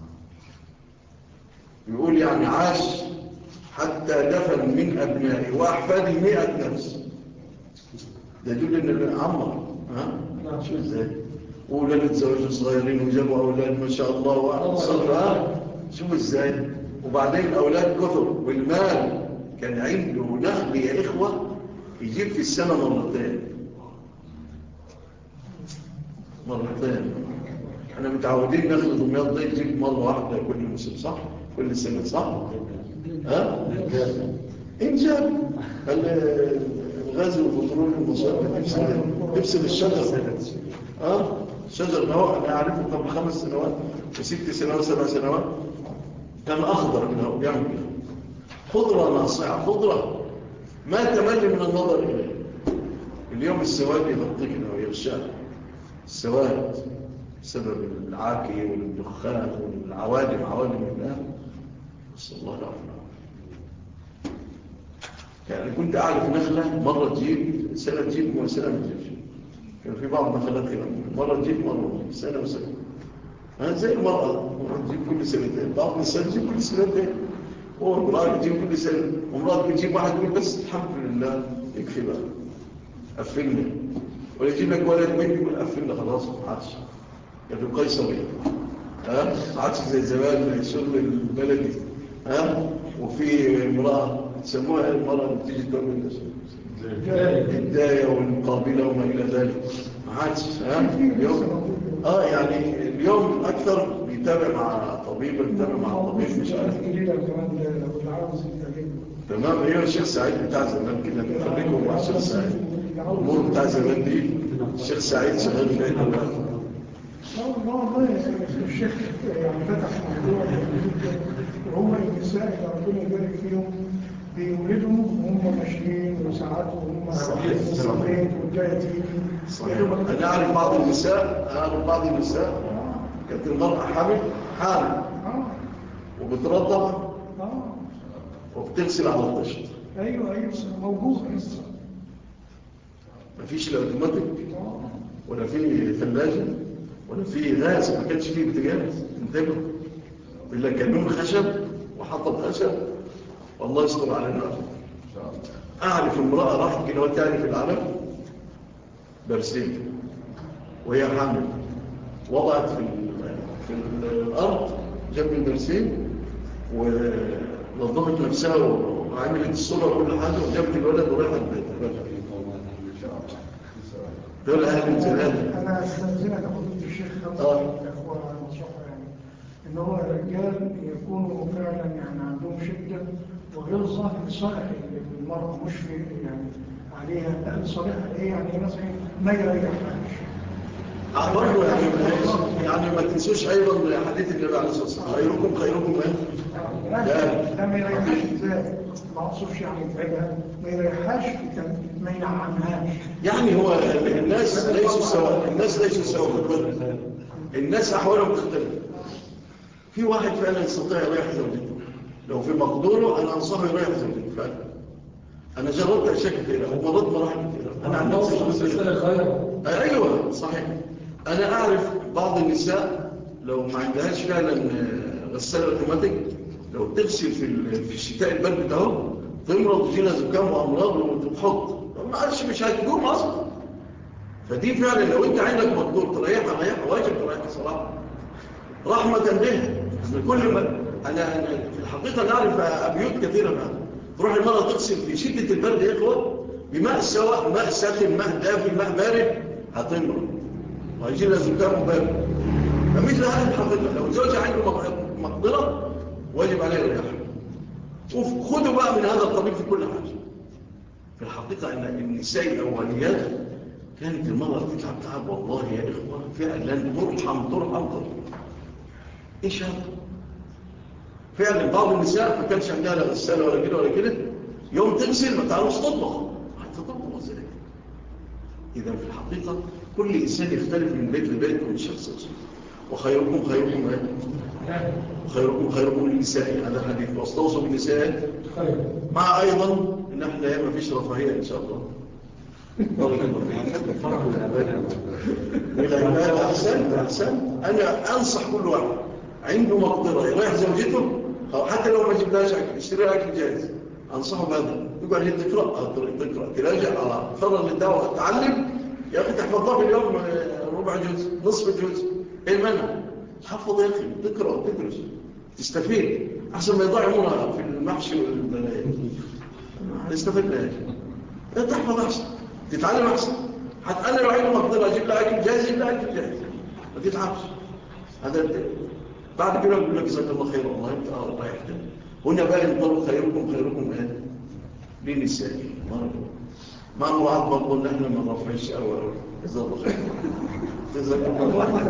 Speaker 1: يقول يعني عاش حتى دفن من أبنائه وأحفاده مئة نفس. ده يدل أن عمر. ها؟ شو ازاي؟ وولاد زواج صغيرين وجابوا أولاد ما شاء الله وصلوا. شوف ازاي؟ وبعدين أولاد كثر والمال. كان عنده نخل يا إخوة يجيب في السنة مرتين مرتين. احنا متعودين نخل دمياط ده يجيب مرة واحدة كل موسم، صح؟ كل سنة، صح؟ ها؟ إنجاب الغاز والبترول والمصائب تفسد الشجر. ها؟ الشجر ده هو أنا أعرفه قبل خمس سنوات وست سنوات وسبع سنوات كان أخضر منه بيعمل خضرة ناصعة، خضرة ما تمل من النظر إليه. اليوم السواد يغطينا ويغشانا، السواد بسبب العاكي والدخان والعوادم عوادم الله. بس الله العافية. يعني كنت أعرف نخلة مرة تجيب سنة تجيب وسنة ما تجيبش. كان في بعض نخلات كده مرة تجيب مرة سنة وسنة. ها زي المرأة مرة تجيب كل سنتين، بعض النساء تجيب كل سنتين، وامرأة تجيب كل سنة، وامرأة تجيب واحد يقول بس الحمد لله يكفي بقى قفلنا، ويجيب لك ولد بنت يقول قفلنا خلاص ما عادش. كان في قيصري ها ما عادش زي زمان الشغل البلدي. ها وفي امرأة يسموها المرأة اللي بتيجي تعمل الداية والمقابلة وما إلى ذلك ما عادش. ها اليوم اه يعني اليوم أكثر بيتابع مع طبيب، بيتابع مع طبيب مش عارف. تمام. هي الشيخ سعيد بتاع زمان كده نخليكم مع الشيخ سعيد. الأمور بتاع زمان دي الشيخ سعيد شغال فيها دلوقتي.
Speaker 5: لا والله الشيخ يعني فتح موضوع وهو النساء اللي ربنا يبارك فيهم بيولدوا وهم ماشيين وساعات وهم صغيرين والجايه تيجي.
Speaker 1: صحيح. انا اعرف بعض النساء اعرف بعض النساء كانت المراه حامل حامل وبترضع وبتغسل على الطشت.
Speaker 5: ايوه ايوه موجود.
Speaker 1: مفيش لا اوتوماتيك ولا في ثلاجه ولا في غاز، ما كانش فيه بوتاجاز انتبهوا الا كانون خشب وحطب خشب. والله يستر علينا. اعرف امراه راحت كده تاني في العالم برسيم وهي حامل، وضعت في في الارض جنب البرسيم ونظفت نفسها وعملت الصوره وكل حاجه وجابت الولد وراحت البيت. دول اهل الجلال.
Speaker 5: انا استاذنك اقول الشيخ خمسه الاخوه نصيحه يعني ان هو الرجال يكونوا فعلا يعني عندهم شده وغلظه لصالح المراه، مش في يعني عليها لا لصالحها ايه يعني مثلا ما يريحهاش.
Speaker 1: برضه يعني يعني ما تنسوش ايضا حديث النبي عليه الصلاه والسلام خيركم خيركم ايه؟
Speaker 5: لا ما يريحهاش ازاي؟ ما اقصدش يعني يتعبها، ما يريحهاش ما ينعمهاش.
Speaker 1: يعني هو الناس ليسوا سواء، الناس ليسوا سواء، الناس احوالهم تختلف. في واحد فعلا يستطيع يريح زوجته لو في مقدوره، انا انصحه يريح زوجته فعلا. انا جربت اشياء كثيره ومرات مراحل كثيره. انا عن نفسي ايوه صحيح. انا اعرف بعض النساء لو ما عندهاش فعلا غساله اوتوماتيك لو تغسل في في الشتاء البرد ده تمرض وتجيلها زكام وامراض وتتحط ما عادش مش هتقوم اصلا. فدي فعلا لو انت عندك مقدور تريحها ريحها واجب تريحها صراحه رحمه بها. كل ما انا انا في الحقيقه نعرف ابيوت كثيره بقى تروح المرأة تغسل في شدة البرد يا إخوة بماء سواء ماء ساخن ماء دافي ماء بارد هتمرض وهيجي لها زكام وبارد. فمثل هذه الحقيقة لو زوجها عنده مقدرة واجب عليه يريحها. وخذوا بقى من هذا القبيل في كل حاجة. في الحقيقة أن النساء الأوليات كانت المرأة تتعب تعب والله يا إخوة فعلا ترحم ترحم ترحم. إيش هذا؟ فعلا بعض النساء ما كانش عندها لا غسالة ولا كده ولا كده يوم تغسل ما تعرفش تطبخ، هتطبخ ازاي؟ إذا في الحقيقة كل إنسان يختلف من بيت لبيت ومن شخص لشخص. وخيركم خيركم ايه؟ وخيركم خيركم للنساء، هذا الحديث. واستوصوا بالنساء خير، مع أيضا إن احنا ما فيش رفاهية إن شاء الله. بالعبادة. أحسنت أحسنت. أنا أنصح كل واحد عنده مقدرة يريح زوجته، أو حتى لو ما جبناش أكل اشتري أكل جاهز، أنصحه بهذا. يقعد تقرأ تقرأ تراجع فرغ للدعوة تعلم. يا أخي تحفظها في اليوم ربع جزء نصف جزء، إيه المنع؟ تحفظ يا أخي، تقرأ تدرس تستفيد أحسن ما يضيع عمرها في المحشي والبلايا. هنستفيد لها يا تحفظ أحسن، تتعلم أحسن. حتى أنا لو عنده مقدرة أجيب لها أكل جاهز، أجيب لها أكل جاهز، ما تتعبش. هذا بعد كده أقول لك جزاك الله خير والله أنت الله يحتاج. هنا بقى ينطلق خيركم خيركم إيه؟ لنسائه. ما هو بعض برضو ان احنا ما نرفعش قوي قوي. جزاك الله خير. جزاك الله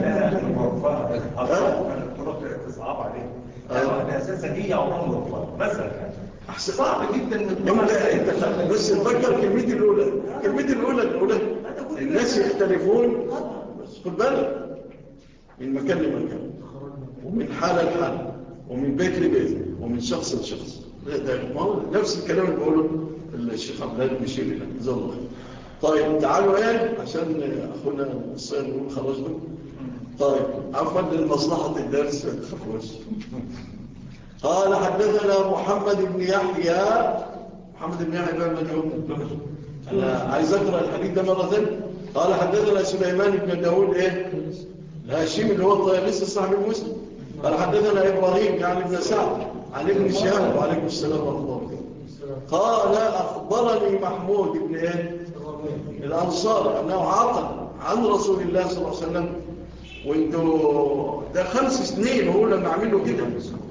Speaker 1: خير.
Speaker 6: تصعب عليه. انا اساسا هي عمرها مرفوعه مثلا
Speaker 1: احسن صعب جدا. انت انت بس تفكر كلمتي الاولى، كلمتي الاولى الاولى الناس يختلفون، بس خد بالك من مكان لمكان ومن حاله لحاله ومن بيت لبيت ومن شخص لشخص. ده نفس الكلام اللي بقوله الشيخ عبد الله بن شيرين جزاه الله خير. طيب تعالوا ايه عشان اخونا الصير نقول خرجنا. طيب عفوا لمصلحه الدرس ما تخافوش. قال حدثنا محمد بن يحيى. محمد بن يحيى بن مجهول. انا عايز اقرا الحديث ده مره ثانيه. قال حدثنا سليمان بن داوود ايه الهاشمي اللي هو الطيالسي صاحب المسلم. قال حدثنا ابراهيم يعني ابن سعد عن ابن شهاب وعليكم السلام ورحمه الله وبركاته. قال أخبرني محمود بن إيه؟ الأنصار أنه عقد عن رسول الله صلى الله عليه وسلم. وانتو ده خمس سنين هو لما عمله كده،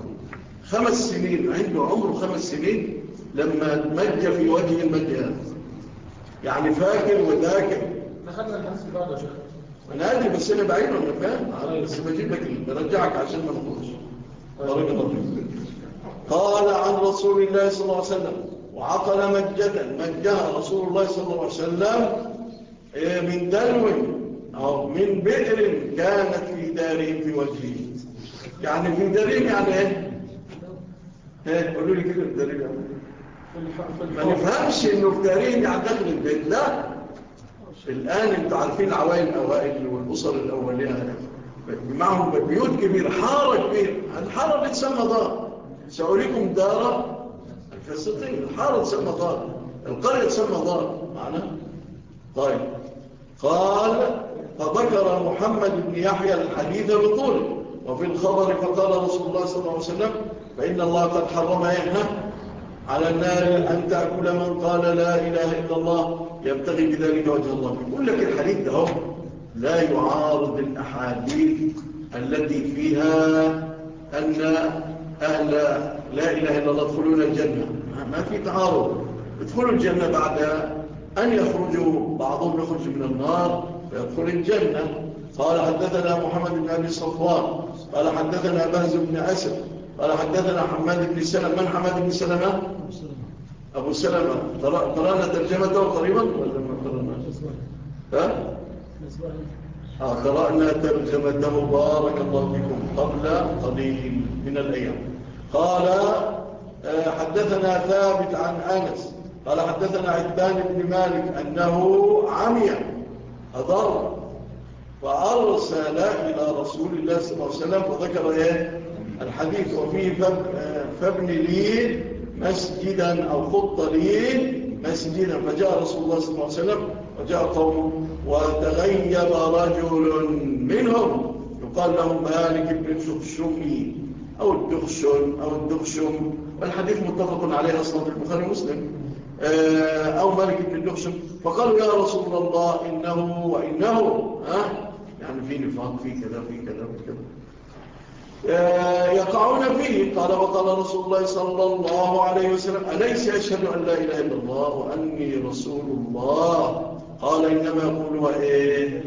Speaker 1: خمس سنين عنده عمره خمس سنين لما مج في وجه المجال، يعني فاكر وذاكر.
Speaker 5: دخلنا الحديث اللي بعده يا شيخ.
Speaker 1: أنا أدري بس أنا بعيد ولا فاهم، بس بجيب لك برجعك عشان ما نخرجش. بارك الله فيك. قال عن رسول الله صلى الله عليه وسلم وعقل مجة مجها رسول الله صلى الله عليه وسلم من دلو أو من بئر كانت في دارهم في وجهه. يعني في دارهم يعني ايه؟ ايه قولوا لي كده الدارهم يعني ما نفهمش انه في دارهم يعني داخل البيت، لا. الآن انتوا عارفين العوائل الأوائل والأسر الأولية معهم بيوت كبيرة، حارة كبيرة. الحارة بتسمى دار. سأريكم دار الفسطين. الحارة تسمى دار، القرية تسمى دار معنا. طيب قال فذكر محمد بن يحيى الحديث بطوله. وفي الخبر فقال رسول الله صلى الله عليه وسلم فإن الله قد حرم إيها على النار أن تأكل من قال لا إله إلا الله يبتغي بذلك وجه الله. يقول لك الحديث ده لا يعارض الأحاديث التي فيها أن أهل لا إله إلا الله يدخلون الجنة. ما في تعارض. يدخلوا الجنة بعد أن يخرجوا، بعضهم يخرج من النار ويدخل الجنة. قال حدثنا محمد بن أبي صفوان قال حدثنا بهز بن أسد قال حدثنا حماد بن سلمة. من حماد بن سلمة؟ أبو سلمة. قرأنا ترجمته قريبا ولا ما قرأنا؟ ها؟ آه قرأنا ترجمته بارك الله فيكم قبل قليل من الأيام. قال آه حدثنا ثابت عن أنس قال حدثنا عتبان بن مالك أنه عمي أضر فأرسل إلى رسول الله صلى الله عليه وسلم وذكر إيه الحديث وفيه فابن لي مسجدا أو خط لي مسجدا. فجاء رسول الله صلى الله عليه وسلم وجاء قوم وتغيب رجل منهم يقال له مالك بن الشخشمي أو الدخشم أو الدخشم، والحديث متفق عليه أصلا في البخاري ومسلم. أو مالك بن الدخشم. فقالوا يا رسول الله إنه وإنه ها يعني في نفاق في كذا في كذا في كذا يقعون فيه. قال وقال رسول الله صلى الله عليه وسلم أليس أشهد أن لا إله إلا الله وأني رسول الله؟ قال إنما يقولها إيه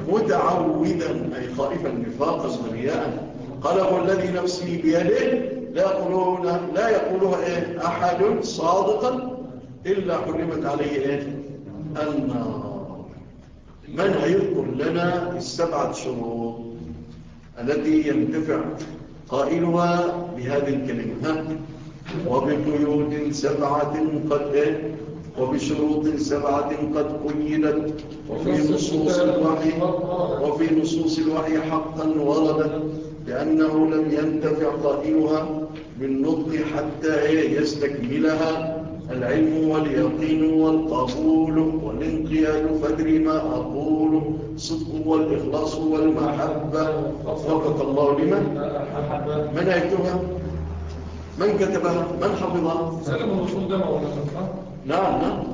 Speaker 1: متعوذا أي خائفا نفاقا ورياء. قال والذي نفسي بيده لا يقولون لا يقولها إيه أحد صادقا إلا حرمت عليه إيه النار. من هيذكر لنا السبعة شروط التي ينتفع قائلها بهذه الكلمة؟ وبقيود سبعة قد وبشروط سبعة قد قيدت وفي نصوص الوحي وفي نصوص الوحي حقا وردت لأنه لم ينتفع قائلها بالنطق حتى يستكملها العلم واليقين والقبول والانقياد فادري ما أقول صدق والإخلاص والمحبة وفقك الله لمن من أيتها من كتبها من حفظها
Speaker 7: سلم الوصول ده مولانا.
Speaker 1: نعم نعم.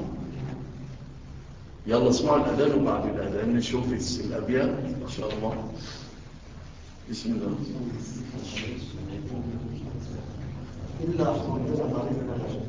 Speaker 1: يلا اسمعوا الأذان وبعد الأذان نشوف الأبيات إن شاء الله. بسم الله.
Speaker 4: إلا حرمت عليه النار.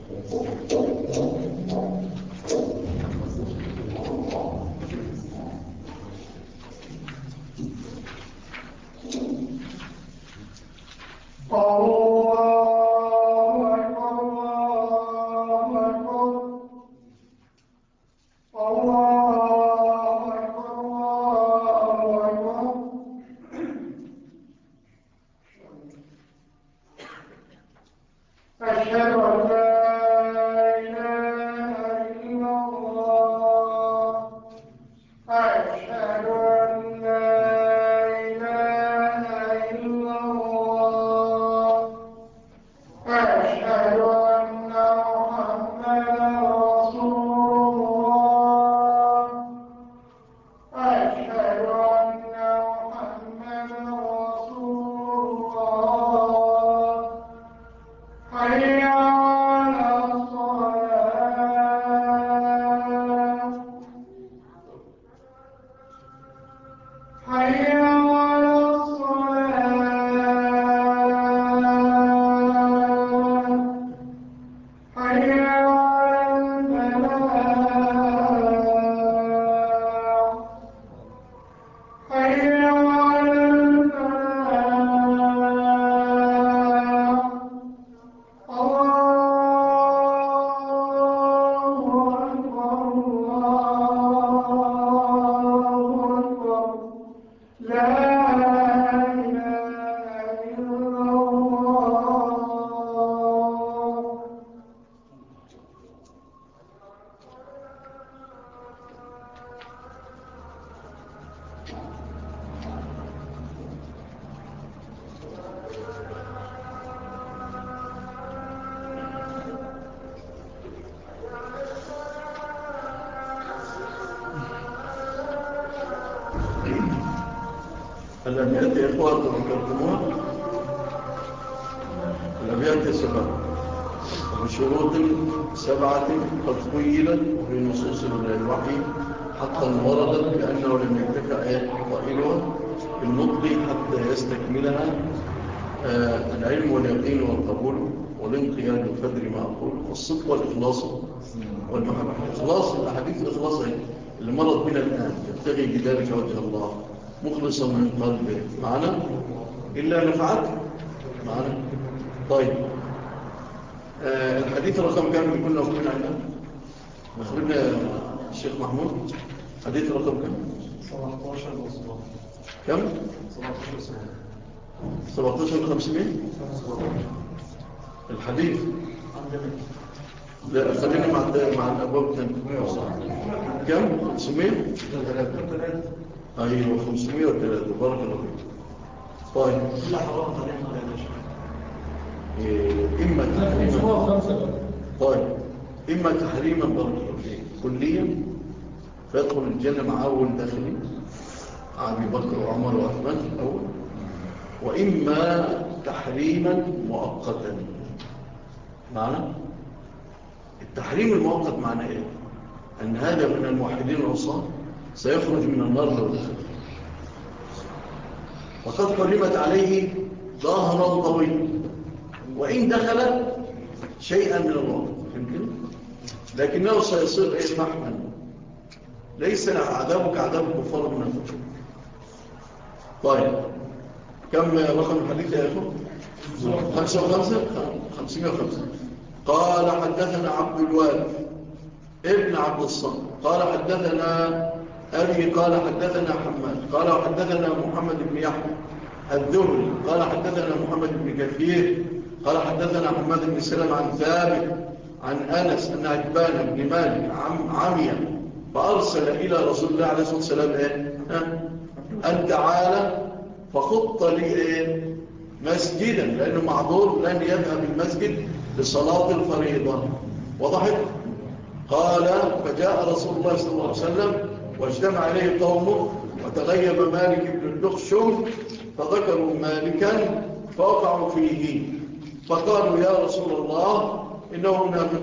Speaker 1: الأبيات يا إخوة ذكرتموها الأبيات يا شباب بشروط سبعة قد قيلت وفي نصوص الوحي حقا وردت لأنه لم يكتفى قائلها بالنطق حتى يستكملها آه العلم واليقين والقبول والانقياد وفدر ما أقول والصدق والإخلاص والمحبة. إخلاص الأحاديث الإخلاص اللي مرت بنا الآن يبتغي بذلك وجه الله مخلصا من قلبه معنا إلا نفعت معنا. طيب آه الحديث رقم كام اللي كنا وقفنا عنه مخرجنا الشيخ محمود؟ حديث رقم كام؟
Speaker 4: سبعتاشر وصباح
Speaker 1: كم؟
Speaker 4: سبعتاشر سنة
Speaker 1: سبعتاشر خمسمائة الحديث
Speaker 4: عندنا
Speaker 1: لا خلينا مع مع الأبواب كم؟ كم؟ خمسمائة؟ أيوة خمسمائة وثلاثة بارك الله فيك. طيب
Speaker 4: إلا حرمت عليه النار يا باشا.
Speaker 1: إيه إما تحريما طيب إما تحريما بارك الله فيك كليا فيدخل الجنة مع أول داخلين أبي بكر وعمر وعثمان الأول، وإما تحريما مؤقتا. معنى التحريم المؤقت معنى إيه؟ أن هذا من الموحدين العصاة سيخرج من النار لو دخل، وقد حرمت عليه ظهرا طويلا وإن دخل شيئا من الوقت يمكن، لكنه سيصير إيه محما ليس عذابك عذاب الكفار المنافقين. طيب كم رقم الحديث يا أخو؟ خمسة وخمسة خمسين وخمسة. قال حدثنا عبد الوارث ابن عبد الصمد قال حدثنا أبي قال حدثنا حماد قال حدثنا محمد بن يحيى الذهلي قال حدثنا محمد بن كثير قال حدثنا محمد بن سلم عن ثابت عن أنس أن عتبان بن مالك عم عمي فأرسل إلى رسول الله عليه الصلاة والسلام إيه؟ أن تعالى فخط لي إيه؟ مسجدا لأنه معذور لن يذهب المسجد لصلاة الفريضة. وضحت؟ قال فجاء رسول الله صلى الله عليه وسلم واجتمع إليه قومه وتغيب مالك بن الدخشم فذكروا مالكا فوقعوا فيه فقالوا يا رسول الله إنه منافق.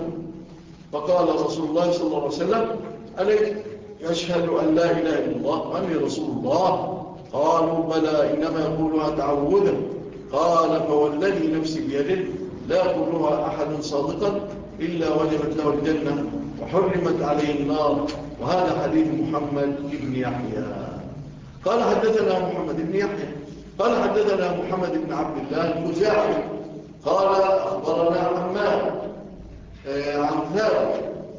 Speaker 1: فقال رسول الله صلى الله عليه وسلم أليس يشهد أن لا إله إلا الله وأني رسول الله؟ قالوا بلى إنما يقولها تعوذا. قال فوالذي نفسي بيده لا يقولها أحد صادقا إلا وجبت له الجنة وحرمت عليه النار. وهذا حديث محمد بن يحيى. قال حدثنا محمد بن يحيى قال حدثنا محمد بن عبد الله الخزاعي قال أخبرنا حماد عن ثابت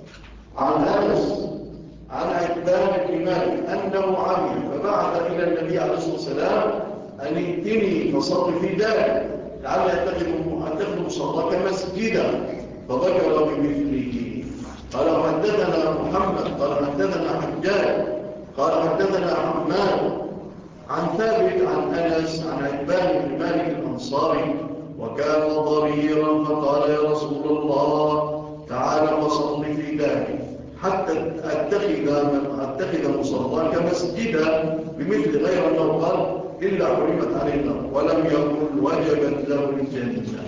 Speaker 1: عن أنس عن عتبان بن مالك أنه عمي فبعث إلى النبي عليه الصلاة والسلام أن ائتني فصل في ذلك لعل أتخذ مصلاك مسجدا فذكر بمثله. قال حدثنا محمد قال حدثنا حجاج قال حدثنا حماد عن ثابت عن أنس عن عتبان بن مالك الأنصاري وكان ضريرا فقال يا رسول الله تعالى وصل في ذلك حتى أتخذ, أتخذ مصلاك مسجدا بمثل غير أنه قال إلا حرمت علينا ولم يقل وجبت له الجنة.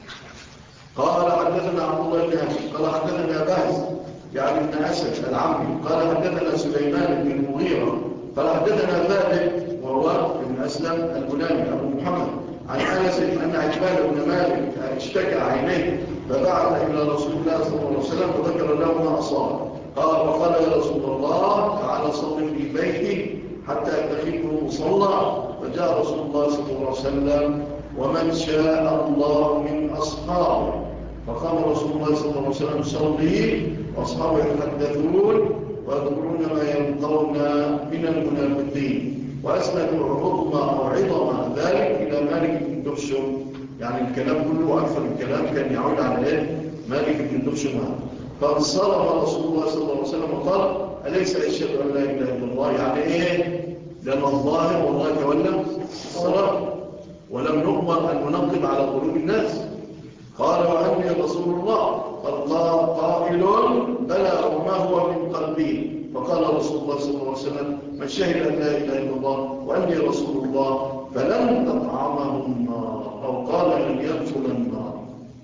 Speaker 1: قال حدثنا عبد الله بن هاشم قال حدثنا بهز يعني ابن أسد العمري قال حدثنا سليمان بن المغيرة قال حدثنا ثابت وهو ابن أسلم البناني أبو محمد عن أنس أن عتبان بن مالك اشتكى عينيه فبعث إلى رسول الله صلى الله عليه وسلم وذكر له ما أصاب. قال وقال يا رسول الله تعالى صل في بيتي حتى أتخذه مصلى. فجاء رسول الله صلى الله عليه وسلم ومن شاء الله من أصحابه فقام رسول الله صلى الله عليه وسلم يصلي وأصحابه يتحدثون ويذكرون ما يلقون من المنافقين وأسندوا عظم أو عظم ذلك إلى مالك بن دخشم. يعني الكلام كله أكثر الكلام كان يعود على إيه؟ مالك بن دخشم. فانصرف رسول الله صلى الله عليه وسلم وقال أليس يشهد أن لا إله إلا الله؟ يعني إيه؟ لأن الظاهر والله تولى الصلاة ولم نؤمر أن ننقب على قلوب الناس. قال وأني رسول الله قال قائل بلى وما هو من قلبي. فقال رسول الله صلى الله عليه وسلم من شهد أن لا إله إلا الله وأني رسول الله فلن تطعمه النار أو قال لن يدخل النار.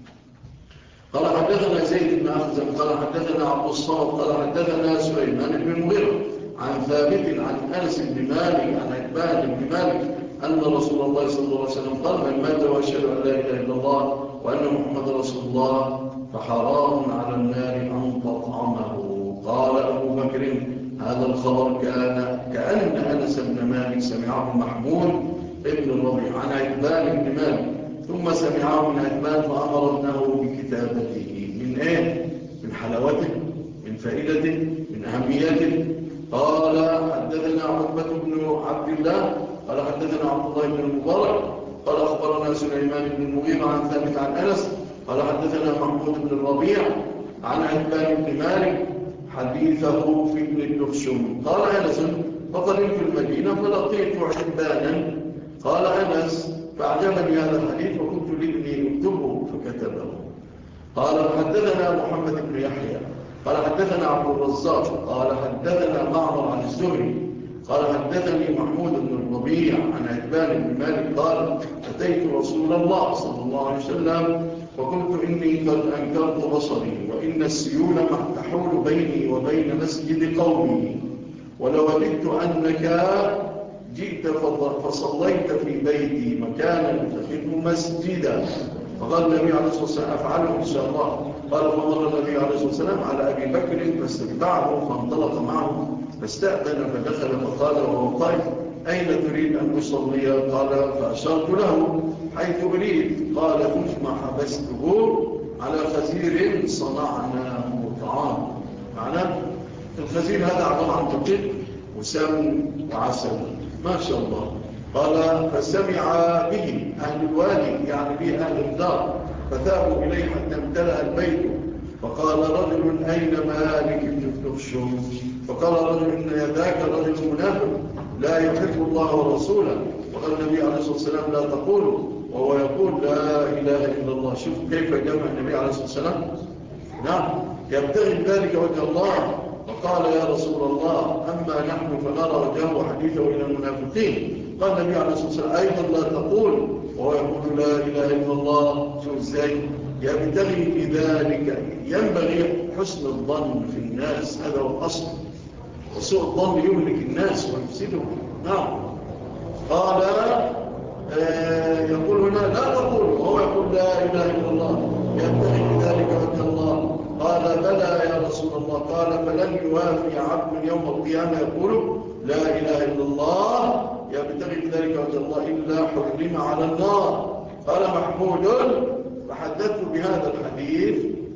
Speaker 1: قال حدثنا زيد بن أخزم قال حدثنا عبد الصمد قال حدثنا سليمان بن المغيرة عن ثابت عن أنس بن مالك عن عتبان بن مالك أن رسول الله صلى الله عليه وسلم قال من مات وأشهد أن لا إله إلا الله وأن محمد رسول الله فحرام على النار أن تطعمه. قال أبو بكر هذا الخبر كان كأن أنس بن مالك سمعه محمود ابن الربيع عن عتبان بن مالك ثم سمعه من عتبان فأمر ابنه بكتابته. من إيه؟ من حلاوته، من فائدته، من أهميته. قال حدثنا عقبة بن عبد الله قال حدثنا عبد الله بن المبارك قال أخبرنا سليمان بن المغيرة عن ثابت عن أنس قال حدثنا محمود بن الربيع عن عتبان بن مالك حديثه في ابن الدخشم. قال أنس فقدمت المدينة فلقيت عتبانا. قال أنس فأعجبني هذا الحديث وكنت لابني اكتبه فكتبه. قال حدثنا محمد بن يحيى قال حدثنا عبد الرزاق قال حدثنا معمر عن الزهري قال حدثني محمود بن الربيع عن عتبان بن مالك قال أتيت رسول الله صلى الله عليه وسلم فقلت إني قد أنكرت بصري وإن السيول تحول بيني وبين مسجد قومي ولو وددت أنك جئت فصليت في بيتي مكانا اتخذه مسجدا. فقال النبي عليه الصلاة والسلام أفعله إن شاء الله. قال فمر النبي عليه الصلاة والسلام على أبي بكر فاستتبعه فانطلق معه فاستأذن فدخل فقال وهو قائم أين تريد أن أصلي؟ قال فأشرت له حيث أريد. قال ثم حبسته على خزير صنعناه طعام. معناه الخزير هذا عبارة عن دقيق وسمن وعسل ما شاء الله. قال فسمع به أهل الوادي يعني به أهل الدار فذهبوا إليه حتى امتلأ البيت. فقال رجل أين مالك بن الدخشوم؟ فقال رجل إن ذاك رجل منافق لا يحب الله ورسوله. وقال النبي عليه الصلاة والسلام لا تقولوا وهو يقول لا إله إلا الله. شوف كيف جمع النبي عليه الصلاة والسلام. نعم يبتغي ذلك وجه الله. فقال يا رسول الله أما نحن فنرى وجهه حديثه إلى المنافقين. قال النبي عليه الصلاة والسلام أيضا لا تقول وهو يقول لا إله إلا الله. شوف ازاي يبتغي بذلك. ينبغي حسن الظن في الناس هذا هو الأصل. وسوء الظن يهلك الناس ويفسدهم. نعم قال آه يقول هنا لا تقول وهو يقول لا إله إلا الله يبتغي بذلك وجه الله. قال بلى يا رسول الله. قال فلن يوافي عبد يوم القيامة يقول لا إله إلا الله يبتغي بذلك وجه الله إلا حرم على النار. قال محمود فحدثت بهذا الحديث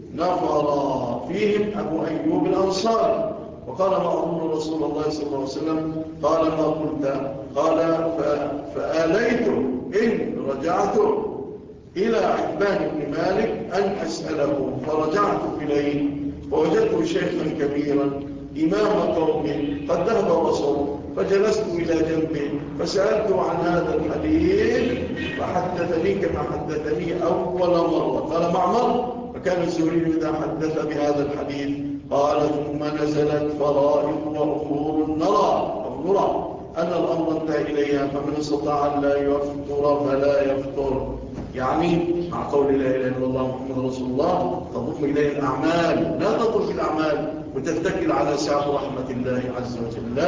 Speaker 1: نفر فيهم أبو أيوب الأنصاري. وقال ما أظن رسول الله صلى الله عليه وسلم. قال ما قلت؟ قال فآليت إن رجعت إلى عتبان بن مالك أن أسأله. فرجعت إليه فوجدته شيخا كبيرا إمام قوم قد ذهب بصره. فجلست إلى جنبه فسألته عن هذا الحديث فحدثني كما حدثني أول مرة. قال معمر فكان الزهري إذا حدث بهذا الحديث. قال ثم نزلت فرائض وأمور نرى أو نرى أن الأمر انتهى إليها فمن استطاع أن لا يفطر فلا يفطر. يعني مع قول لا إله إلا الله محمد رسول الله تضم إليه الأعمال لا تترك الأعمال وتتكل على سعة رحمة الله عز وجل.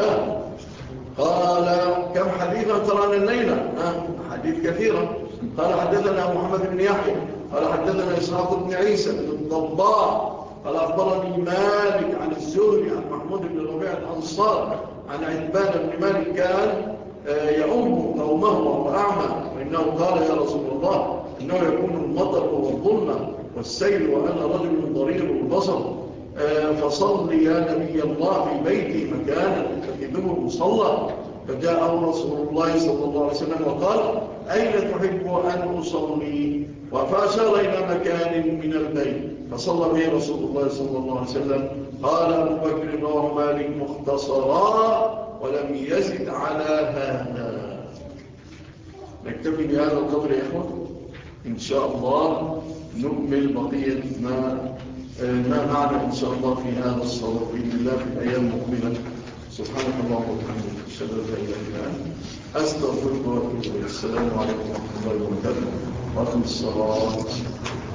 Speaker 1: قال كم حديثا قرأنا الليلة؟ حديث كثيرا. قال حدثنا محمد بن يحيى قال حدثنا إسحاق بن عيسى بن الضباع قال أخبرني مالك عن الزهري عن محمود بن ربيع الأنصار عن عتبان بن مالك كان يؤم قومه وهو أعمى فإنه قال يا رسول الله إنه يكون المطر والظلمة والسيل وأنا رجل ضرير البصر فصل يا نبي الله في بيتي مكانا فكذبه مصلى. فجاءه رسول الله صلى الله عليه وسلم وقال أين تحب أن أصلي؟ فأشار إلى مكان من البيت فصلى به رسول الله صلى الله عليه وسلم. قال أبو بكر رواه مالك مختصرا ولم يزد على هذا. نكتفي بهذا القدر يا إخوة إن شاء الله. نكمل بقية ما ما معنا إن شاء الله في هذا الصلاة بإذن الله في الأيام المقبلة. سبحانك اللهم وبحمدك أشهد أن لا إله إلا أنت أستغفرك وأتوب إليك. السلام عليكم ورحمة الله وبركاته. وأقم الصلاة.